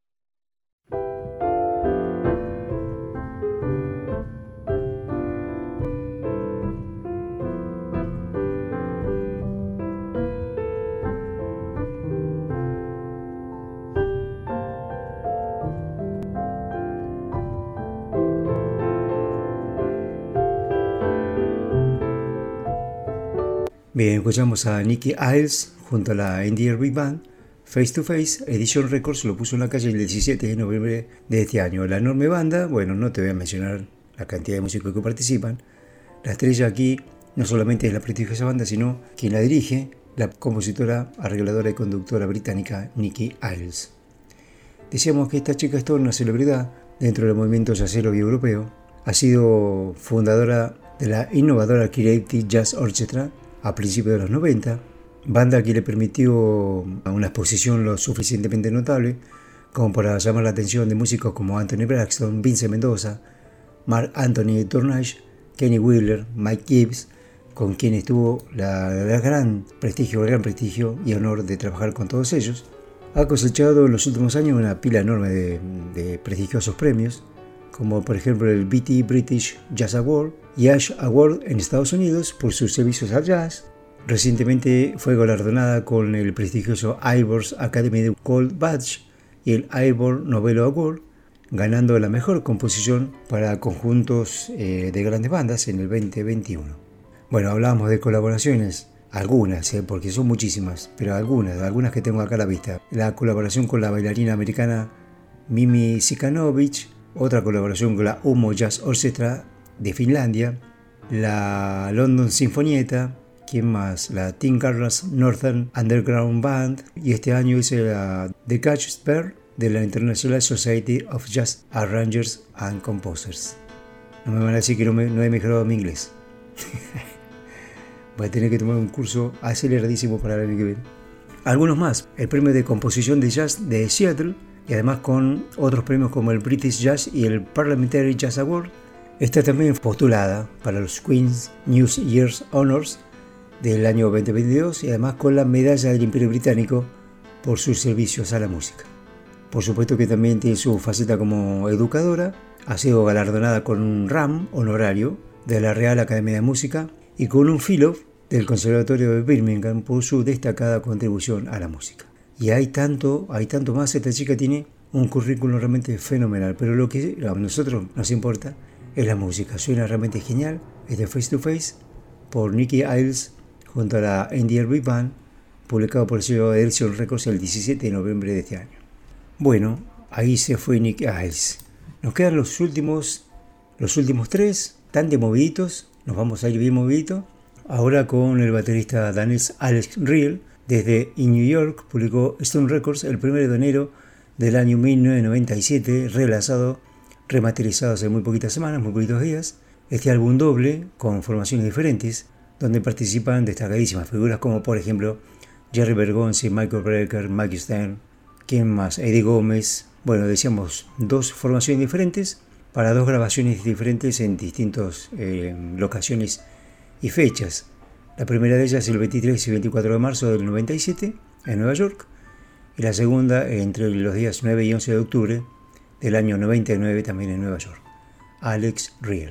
Bien, escuchamos a Nicky Isles junto a la Indie Big Band. Face to Face, Edition Records lo puso en la calle el diecisiete de noviembre de este año. La enorme banda, bueno, no te voy a mencionar la cantidad de músicos que participan. La estrella aquí no solamente es la prestigiosa banda, sino quien la dirige, la compositora, arregladora y conductora británica Nicky Isles. Decíamos que esta chica es toda una celebridad dentro del movimiento jazzero y europeo. Ha sido fundadora de la innovadora Creative Jazz Orchestra a principios de los noventa, banda que le permitió una exposición lo suficientemente notable como para llamar la atención de músicos como Anthony Braxton, Vince Mendoza, Mark Anthony Tournage, Kenny Wheeler, Mike Gibbs, con quienes tuvo la, la gran prestigio, el gran prestigio y honor de trabajar con todos ellos. Ha cosechado en los últimos años una pila enorme de, de prestigiosos premios, como por ejemplo el B T British Jazz Award y Ash Award en Estados Unidos por sus servicios al jazz. Recientemente fue galardonada con el prestigioso Ivors Academy Gold Badge y el Ivor Novello Award, ganando la mejor composición para conjuntos eh, de grandes bandas en el veinte veintiuno. Bueno, hablábamos de colaboraciones, algunas, eh, porque son muchísimas, pero algunas, algunas que tengo acá a la vista. La colaboración con la bailarina americana Mimi Sikanovich, otra colaboración con la Humo Jazz Orchestra de Finlandia, la London Sinfonietta, ¿quién más? La Tim Carlos Northern Underground Band, y este año hice la The Catch Spare de la International Society of Jazz Arrangers and Composers. No me van a decir que no, me, no he mejorado mi inglés. Voy a tener que tomar un curso aceleradísimo para el año que viene. Algunos más, el premio de composición de jazz de Seattle, y además con otros premios como el British Jazz y el Parliamentary Jazz Award. Está también postulada para los Queen's New Year's Honors del año veinte veintidós y además con la Medalla del Imperio Británico por sus servicios a la música. Por supuesto que también tiene su faceta como educadora. Ha sido galardonada con un RAM honorario de la Real Academia de Música y con un Fellow del Conservatorio de Birmingham por su destacada contribución a la música. Y hay tanto, hay tanto más. Esta chica tiene un currículum realmente fenomenal, pero lo que a nosotros nos importa es la música. Suena realmente genial. Es de Face to Face por Nicky Isles junto a la Indie Big Band, publicado por el sello de Edition Records el diecisiete de noviembre de este año. Bueno, ahí se fue Nicky Isles. Nos quedan los últimos, los últimos tres, tan de moviditos. Nos vamos a ir bien moviditos. Ahora con el baterista danés Alex Riel. Desde New York publicó Stone Records el primero de enero del año mil novecientos noventa y siete, relanzado, remasterizado hace muy poquitas semanas, muy poquitos días. Este álbum doble, con formaciones diferentes, donde participan destacadísimas figuras como por ejemplo Jerry Bergonzi, Michael Brecker, Mike Stern, ¿quién más? Eddie Gómez. Bueno, decíamos dos formaciones diferentes para dos grabaciones diferentes en distintas eh, locaciones y fechas. La primera de ellas el veintitrés y veinticuatro de marzo del noventa y siete en Nueva York y la segunda entre los días nueve y once de octubre del año noventa y nueve también en Nueva York. Alex Riel.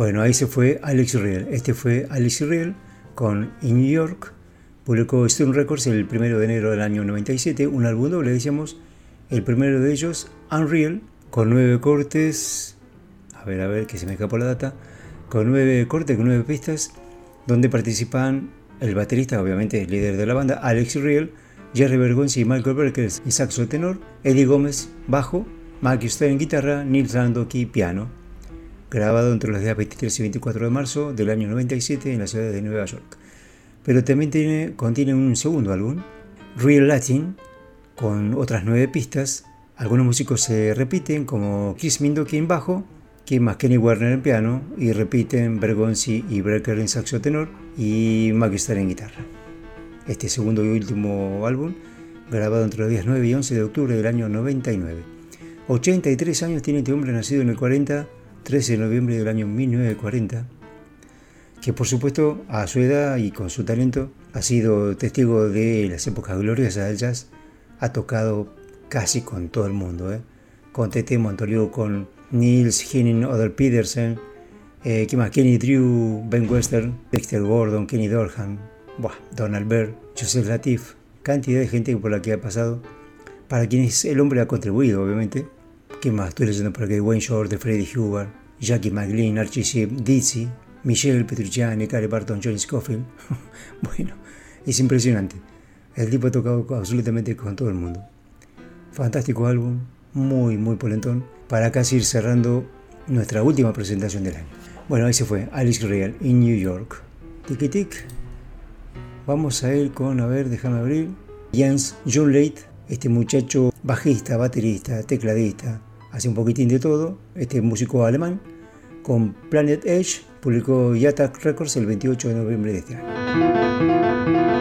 Bueno, ahí se fue Alex Riel. Este fue Alex Riel con In New York. Publicó Stone Records el primero de enero del año noventa y siete, un álbum doble, decíamos. El primero de ellos, Unreal, con nueve cortes. A ver, a ver, que se me escapó la data. Con nueve cortes, con nueve pistas, donde participan el baterista, obviamente el líder de la banda, Alex Riel, Jerry Bergonzi y Michael Berkers en saxo tenor, Eddie Gómez, bajo, Mark Stein en guitarra, Neil Sandoki, piano. Grabado entre los días veintitrés y veinticuatro de marzo del año noventa y siete en la ciudad de Nueva York. Pero también tiene, contiene un segundo álbum, Real Latin, con otras nueve pistas. Algunos músicos se repiten, como Chris Mindoki en bajo, Kim más Kenny Werner en piano, y repiten Bergonzi y Brecker en saxo tenor y Magister en guitarra. Este segundo y último álbum, grabado entre los días nueve y once de octubre del año noventa y nueve. ochenta y tres años tiene este hombre, nacido en el cuarenta, trece de noviembre del año mil novecientos cuarenta, que por supuesto a su edad y con su talento ha sido testigo de las épocas gloriosas del jazz. Ha tocado casi con todo el mundo, ¿eh? Con Tete Montoliu, con Nils Henning Oder Pedersen, eh, ¿qué más? Kenny Drew, Ben Webster, Dexter Gordon, Kenny Dorham, buah, Donald Byrd, Joseph Latif, cantidad de gente por la que ha pasado, para quienes el hombre ha contribuido, obviamente. ¿Qué más? Estoy leyendo por aquí: Wayne Shorter, Freddie Hubbard, Jackie McLean, Archie Shepp, Dizzy, Michelle Petrucciani, Gary Barton, Johnny Scofield. Bueno, es impresionante. El tipo ha tocado absolutamente con todo el mundo. Fantástico álbum, muy, muy polentón, para casi ir cerrando nuestra última presentación del año. Bueno, ahí se fue, Alex Riel, In New York. Tiki tic. Vamos a ir con, a ver, déjame abrir, Jens Junleit, este muchacho bajista, baterista, tecladista, hace un poquitín de todo, este músico alemán, con Planet Edge, publicó Yatak Records el veintiocho de noviembre de este año.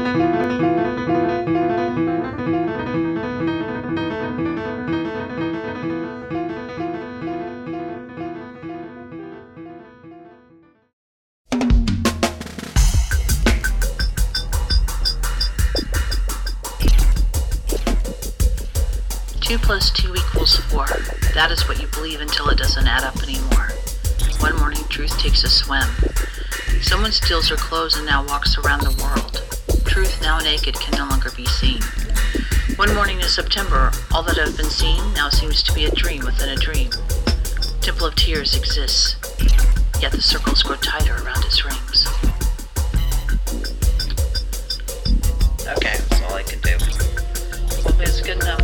Two plus two equals four. That is what you believe until it doesn't add up anymore. One morning, Truth takes a swim. Someone steals her clothes and now walks around the world. Truth, now naked, can no longer be seen. One morning in September, all that had been seen now seems to be a dream within a dream. Temple of Tears exists, yet the circles grow tighter around its rings. Okay, that's all I can do. Hopefully it's good enough.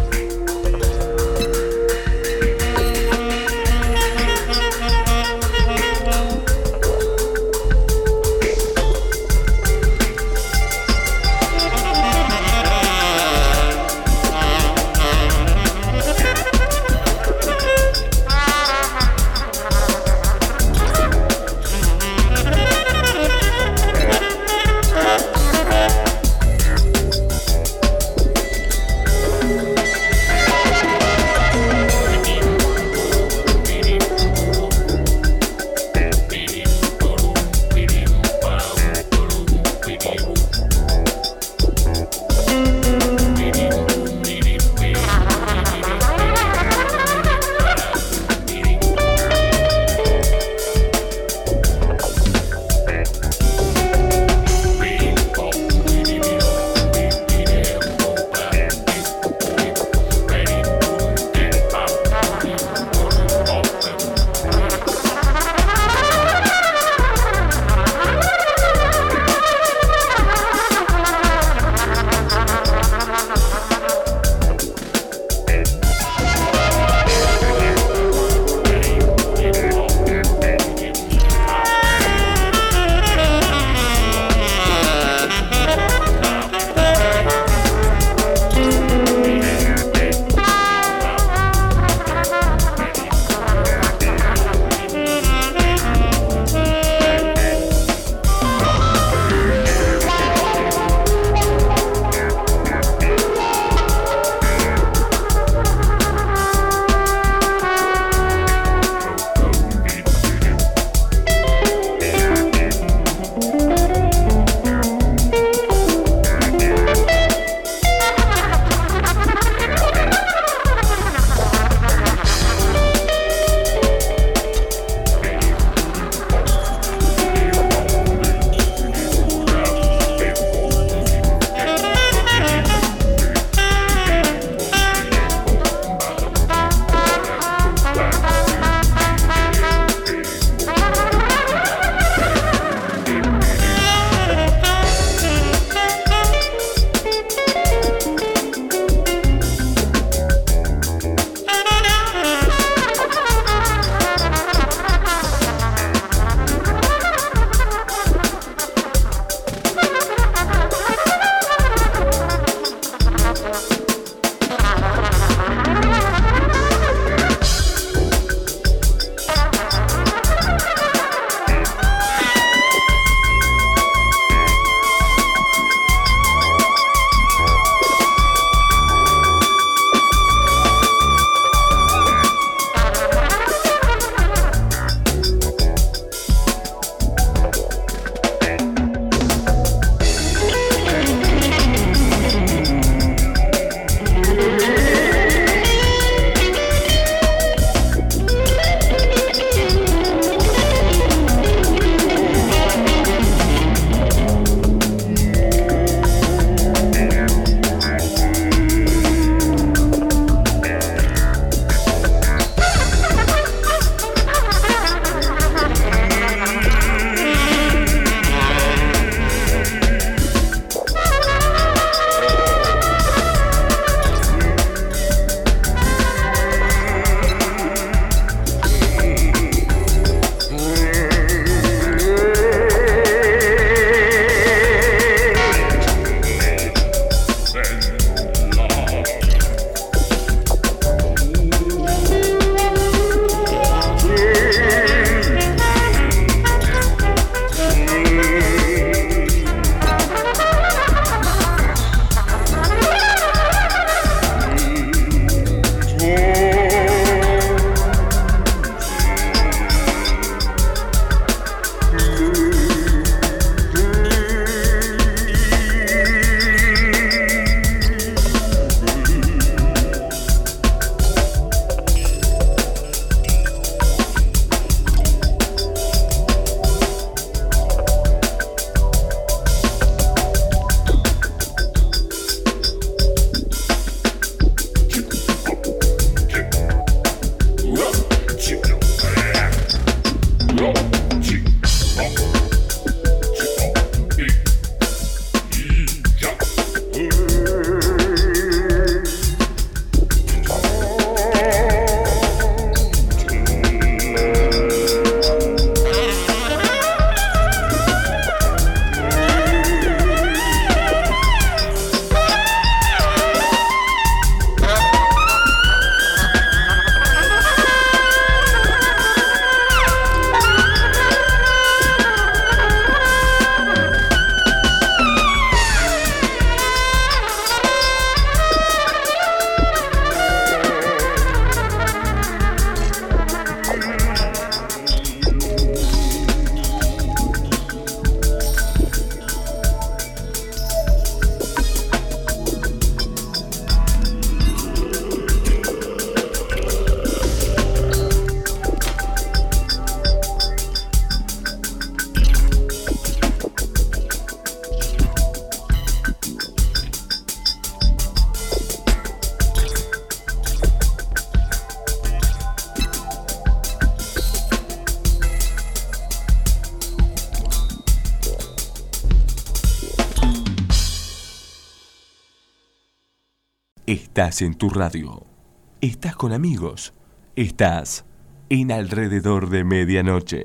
Estás en tu radio. Estás con amigos. Estás en Alrededor de Medianoche.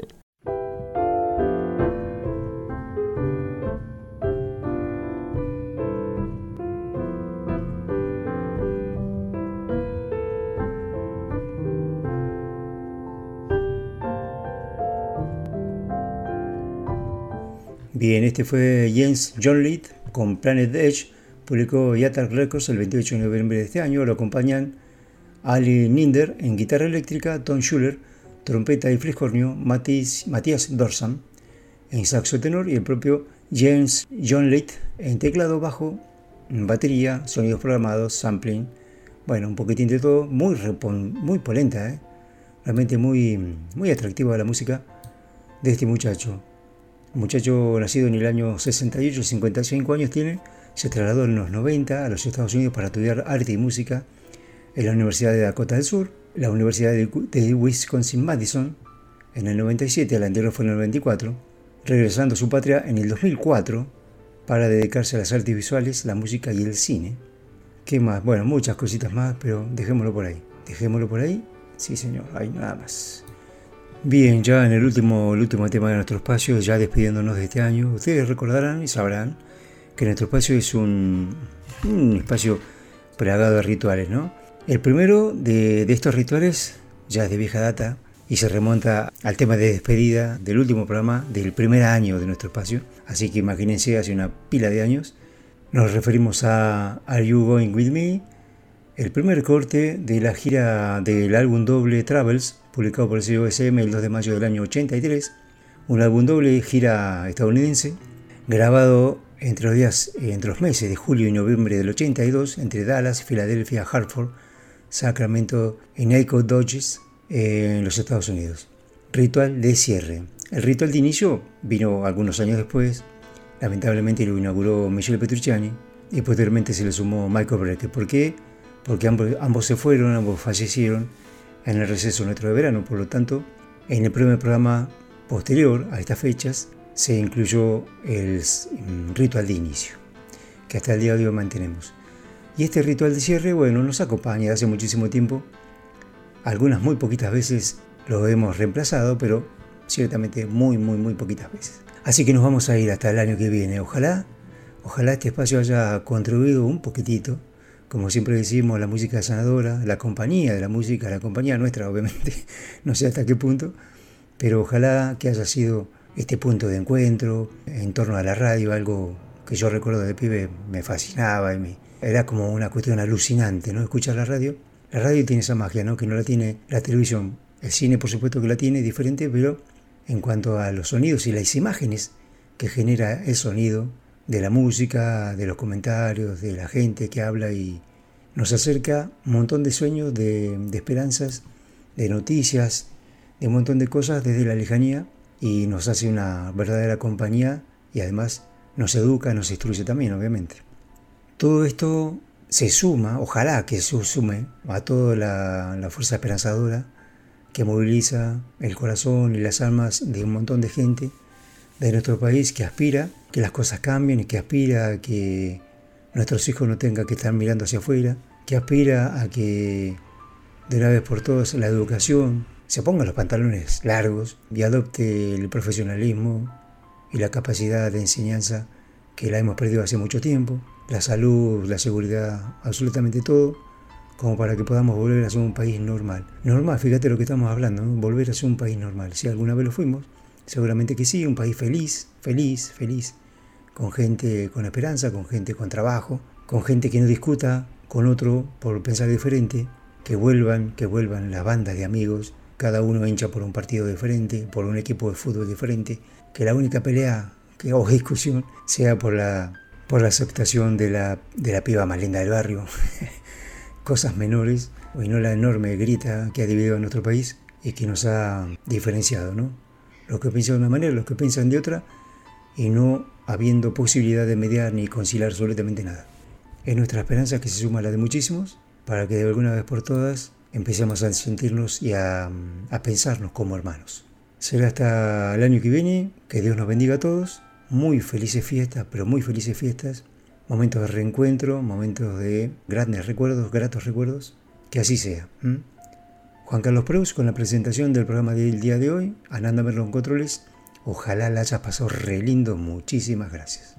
Bien, este fue Jens Jonlied con Planet Edge, publicó Yatar Records el veintiocho de noviembre de este año. Lo acompañan Ali Ninder en guitarra eléctrica, Tom Schuller, trompeta y fliscornio, Matías Dorsam en saxo tenor y el propio Jens Jonlied en teclado, bajo, batería, sonidos programados, sampling, bueno, un poquitín de todo, muy, repon, muy polenta, ¿eh? Realmente muy, muy atractiva la música de este muchacho. Un muchacho nacido en el año sesenta y ocho, cincuenta y cinco años tiene, se trasladó en los noventa a los Estados Unidos para estudiar arte y música en la Universidad de Dakota del Sur, la Universidad de Wisconsin-Madison en el noventa y siete, la anterior fue en el noventa y cuatro, regresando a su patria en el dos mil cuatro para dedicarse a las artes visuales, la música y el cine. ¿Qué más? Bueno, muchas cositas más, pero dejémoslo por ahí. Dejémoslo por ahí. Sí, señor, hay nada más. Bien, ya en el último, el último tema de nuestro espacio, ya despidiéndonos de este año, ustedes recordarán y sabrán que nuestro espacio es un, un espacio plagado de rituales, ¿no? El primero de, de estos rituales ya es de vieja data y se remonta al tema de despedida del último programa del primer año de nuestro espacio, así que imagínense, hace una pila de años. Nos referimos a Are You Going With Me, el primer corte de la gira del álbum doble Travels, publicado por el sello S M el dos de mayo del año ochenta y tres, un álbum doble gira estadounidense, grabado entre los días, entre los meses de julio y noviembre del ochenta y dos, entre Dallas, Filadelfia, Hartford, Sacramento y Nacogdoches, eh, en los Estados Unidos. Ritual de cierre. El ritual de inicio vino algunos años después, lamentablemente lo inauguró Michele Petrucciani y posteriormente se le sumó Michael Brecker. ¿Por qué? Porque ambos, ambos se fueron, ambos fallecieron en el receso nuestro de verano, por lo tanto, en el primer programa posterior a estas fechas se incluyó el ritual de inicio, que hasta el día de hoy mantenemos. Y este ritual de cierre, bueno, nos acompaña hace muchísimo tiempo. Algunas muy poquitas veces lo hemos reemplazado, pero ciertamente muy, muy, muy poquitas veces. Así que nos vamos a ir hasta el año que viene. Ojalá, ojalá este espacio haya contribuido un poquitito. Como siempre decimos, la música es sanadora, la compañía de la música, la compañía nuestra, obviamente, no sé hasta qué punto, pero ojalá que haya sido este punto de encuentro en torno a la radio, algo que yo recuerdo de pibe me fascinaba y me, era como una cuestión alucinante, ¿no? Escuchar la radio. La radio tiene esa magia, ¿no? Que no la tiene la televisión. El cine, por supuesto que la tiene, diferente, pero en cuanto a los sonidos y las imágenes que genera el sonido de la música, de los comentarios, de la gente que habla y nos acerca un montón de sueños, de, de esperanzas, de noticias, de un montón de cosas desde la lejanía y nos hace una verdadera compañía y además nos educa, nos instruye también, obviamente. Todo esto se suma, ojalá que se sume a toda la, la fuerza esperanzadora que moviliza el corazón y las almas de un montón de gente de nuestro país que aspira que las cosas cambien y que aspira a que nuestros hijos no tengan que estar mirando hacia afuera, que aspira a que de una vez por todas la educación se ponga los pantalones largos y adopte el profesionalismo y la capacidad de enseñanza que la hemos perdido hace mucho tiempo, la salud, la seguridad, absolutamente todo, como para que podamos volver a ser un país normal. Normal, fíjate lo que estamos hablando, ¿no? Volver a ser un país normal. Si alguna vez lo fuimos, seguramente que sí, un país feliz, feliz, feliz, con gente con esperanza, con gente con trabajo, con gente que no discuta con otro por pensar diferente, que vuelvan, que vuelvan las bandas de amigos, cada uno hincha por un partido diferente, por un equipo de fútbol diferente, que la única pelea que, o discusión sea por la, por la aceptación de la, de la piba más linda del barrio, cosas menores, y no la enorme grita que ha dividido a nuestro país y que nos ha diferenciado, ¿no? Los que piensan de una manera, los que piensan de otra, y no habiendo posibilidad de mediar ni conciliar absolutamente nada. Es nuestra esperanza que se suma a la de muchísimos, para que de alguna vez por todas empecemos a sentirnos y a, a pensarnos como hermanos. Será hasta el año que viene, que Dios nos bendiga a todos, muy felices fiestas, pero muy felices fiestas, momentos de reencuentro, momentos de grandes recuerdos, gratos recuerdos, que así sea. ¿Mm? Juan Carlos Preus con la presentación del programa del día de hoy, Ananda Merlo en controles. Ojalá la hayas pasado re lindo, muchísimas gracias.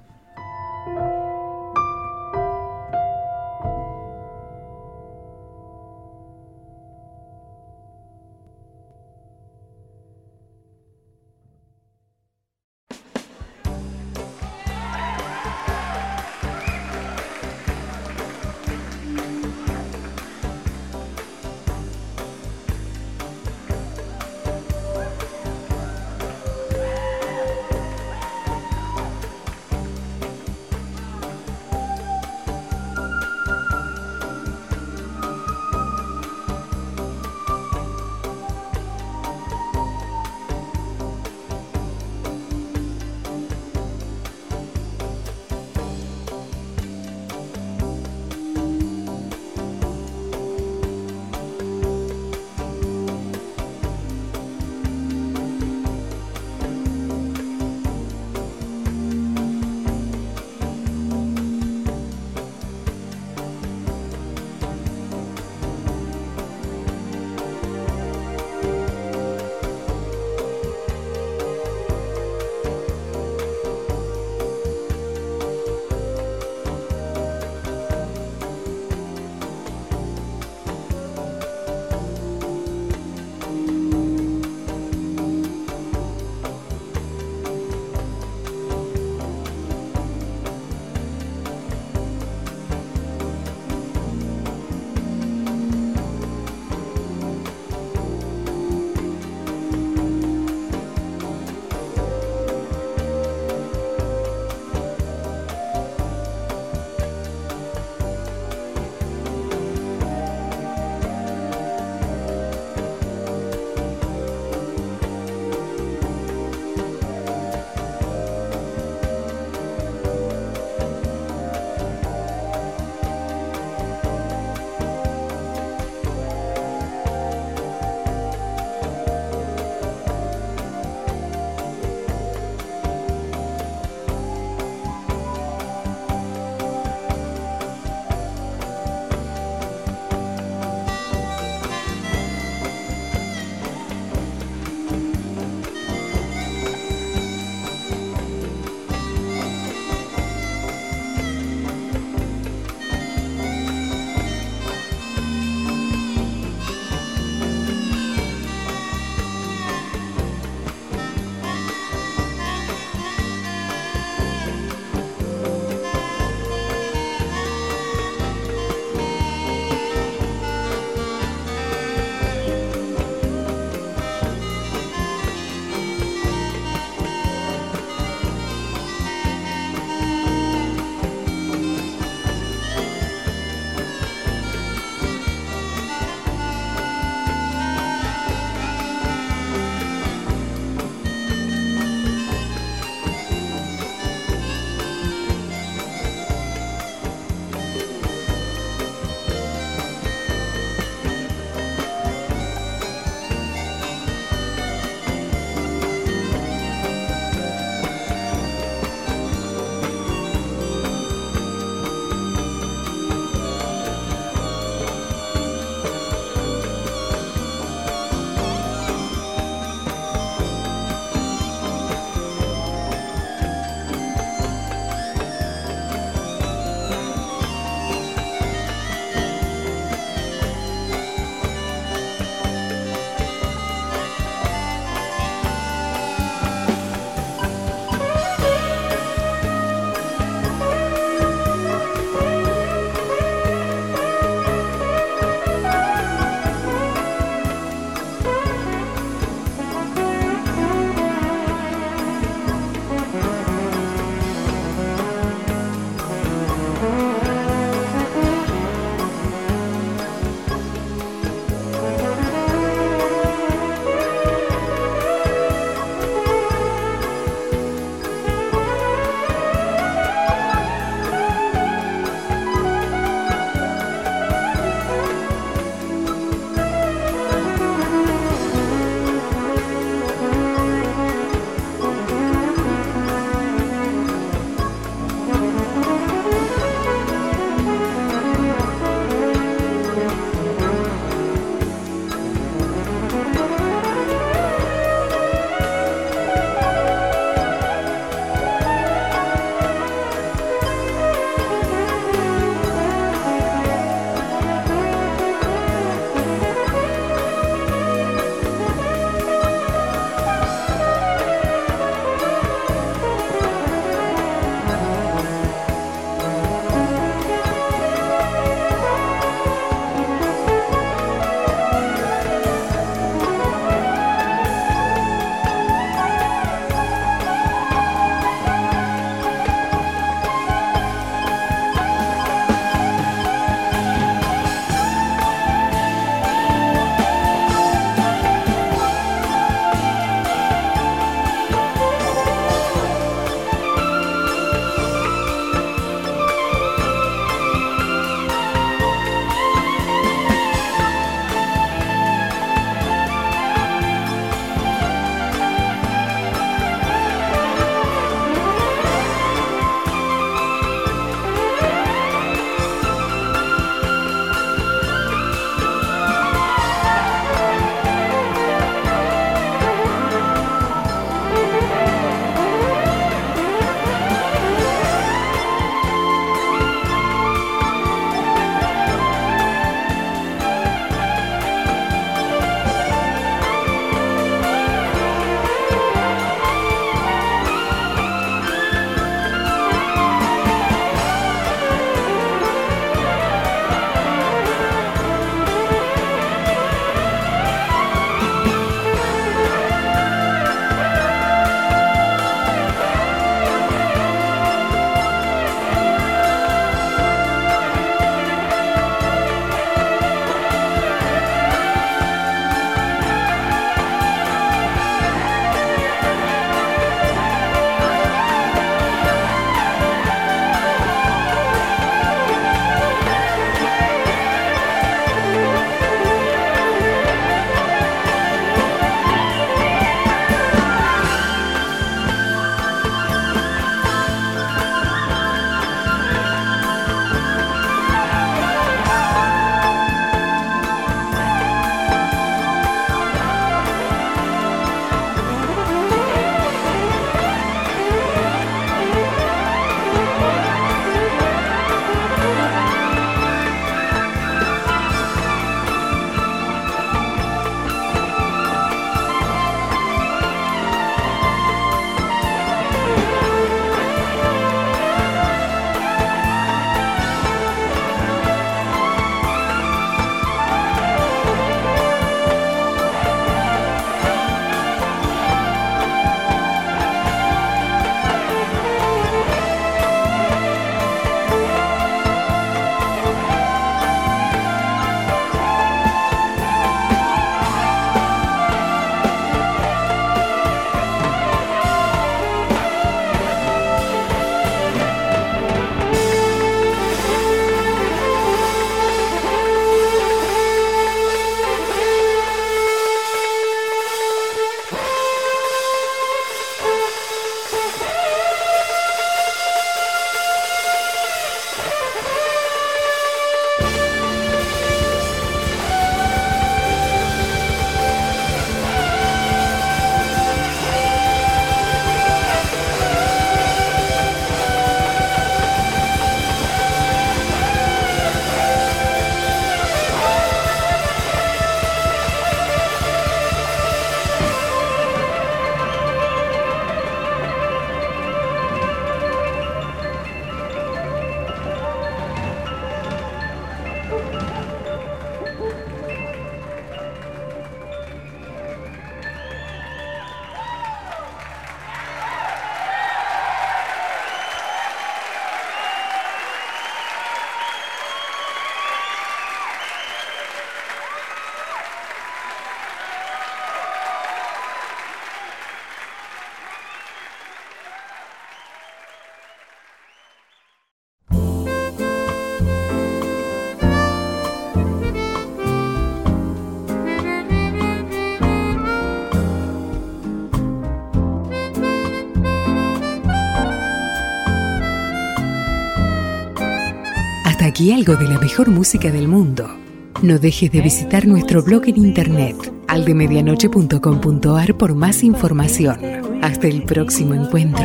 aquí algo de la mejor música del mundo. No dejes de visitar nuestro blog en internet, aldemedianoche punto com punto ar, por más información. Hasta el próximo encuentro.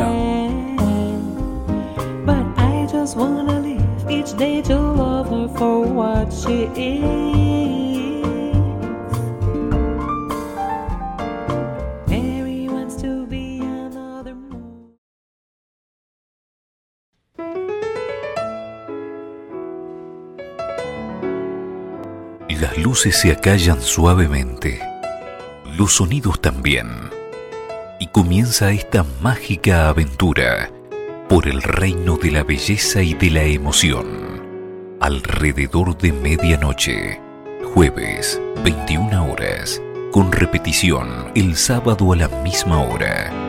But I just wanna live each day to love her for what she is. Mary wants to be another moon. Las luces se acallan suavemente, los sonidos también, y comienza esta mágica aventura por el reino de la belleza y de la emoción. Alrededor de medianoche, jueves, veintiuna horas, con repetición el sábado a la misma hora.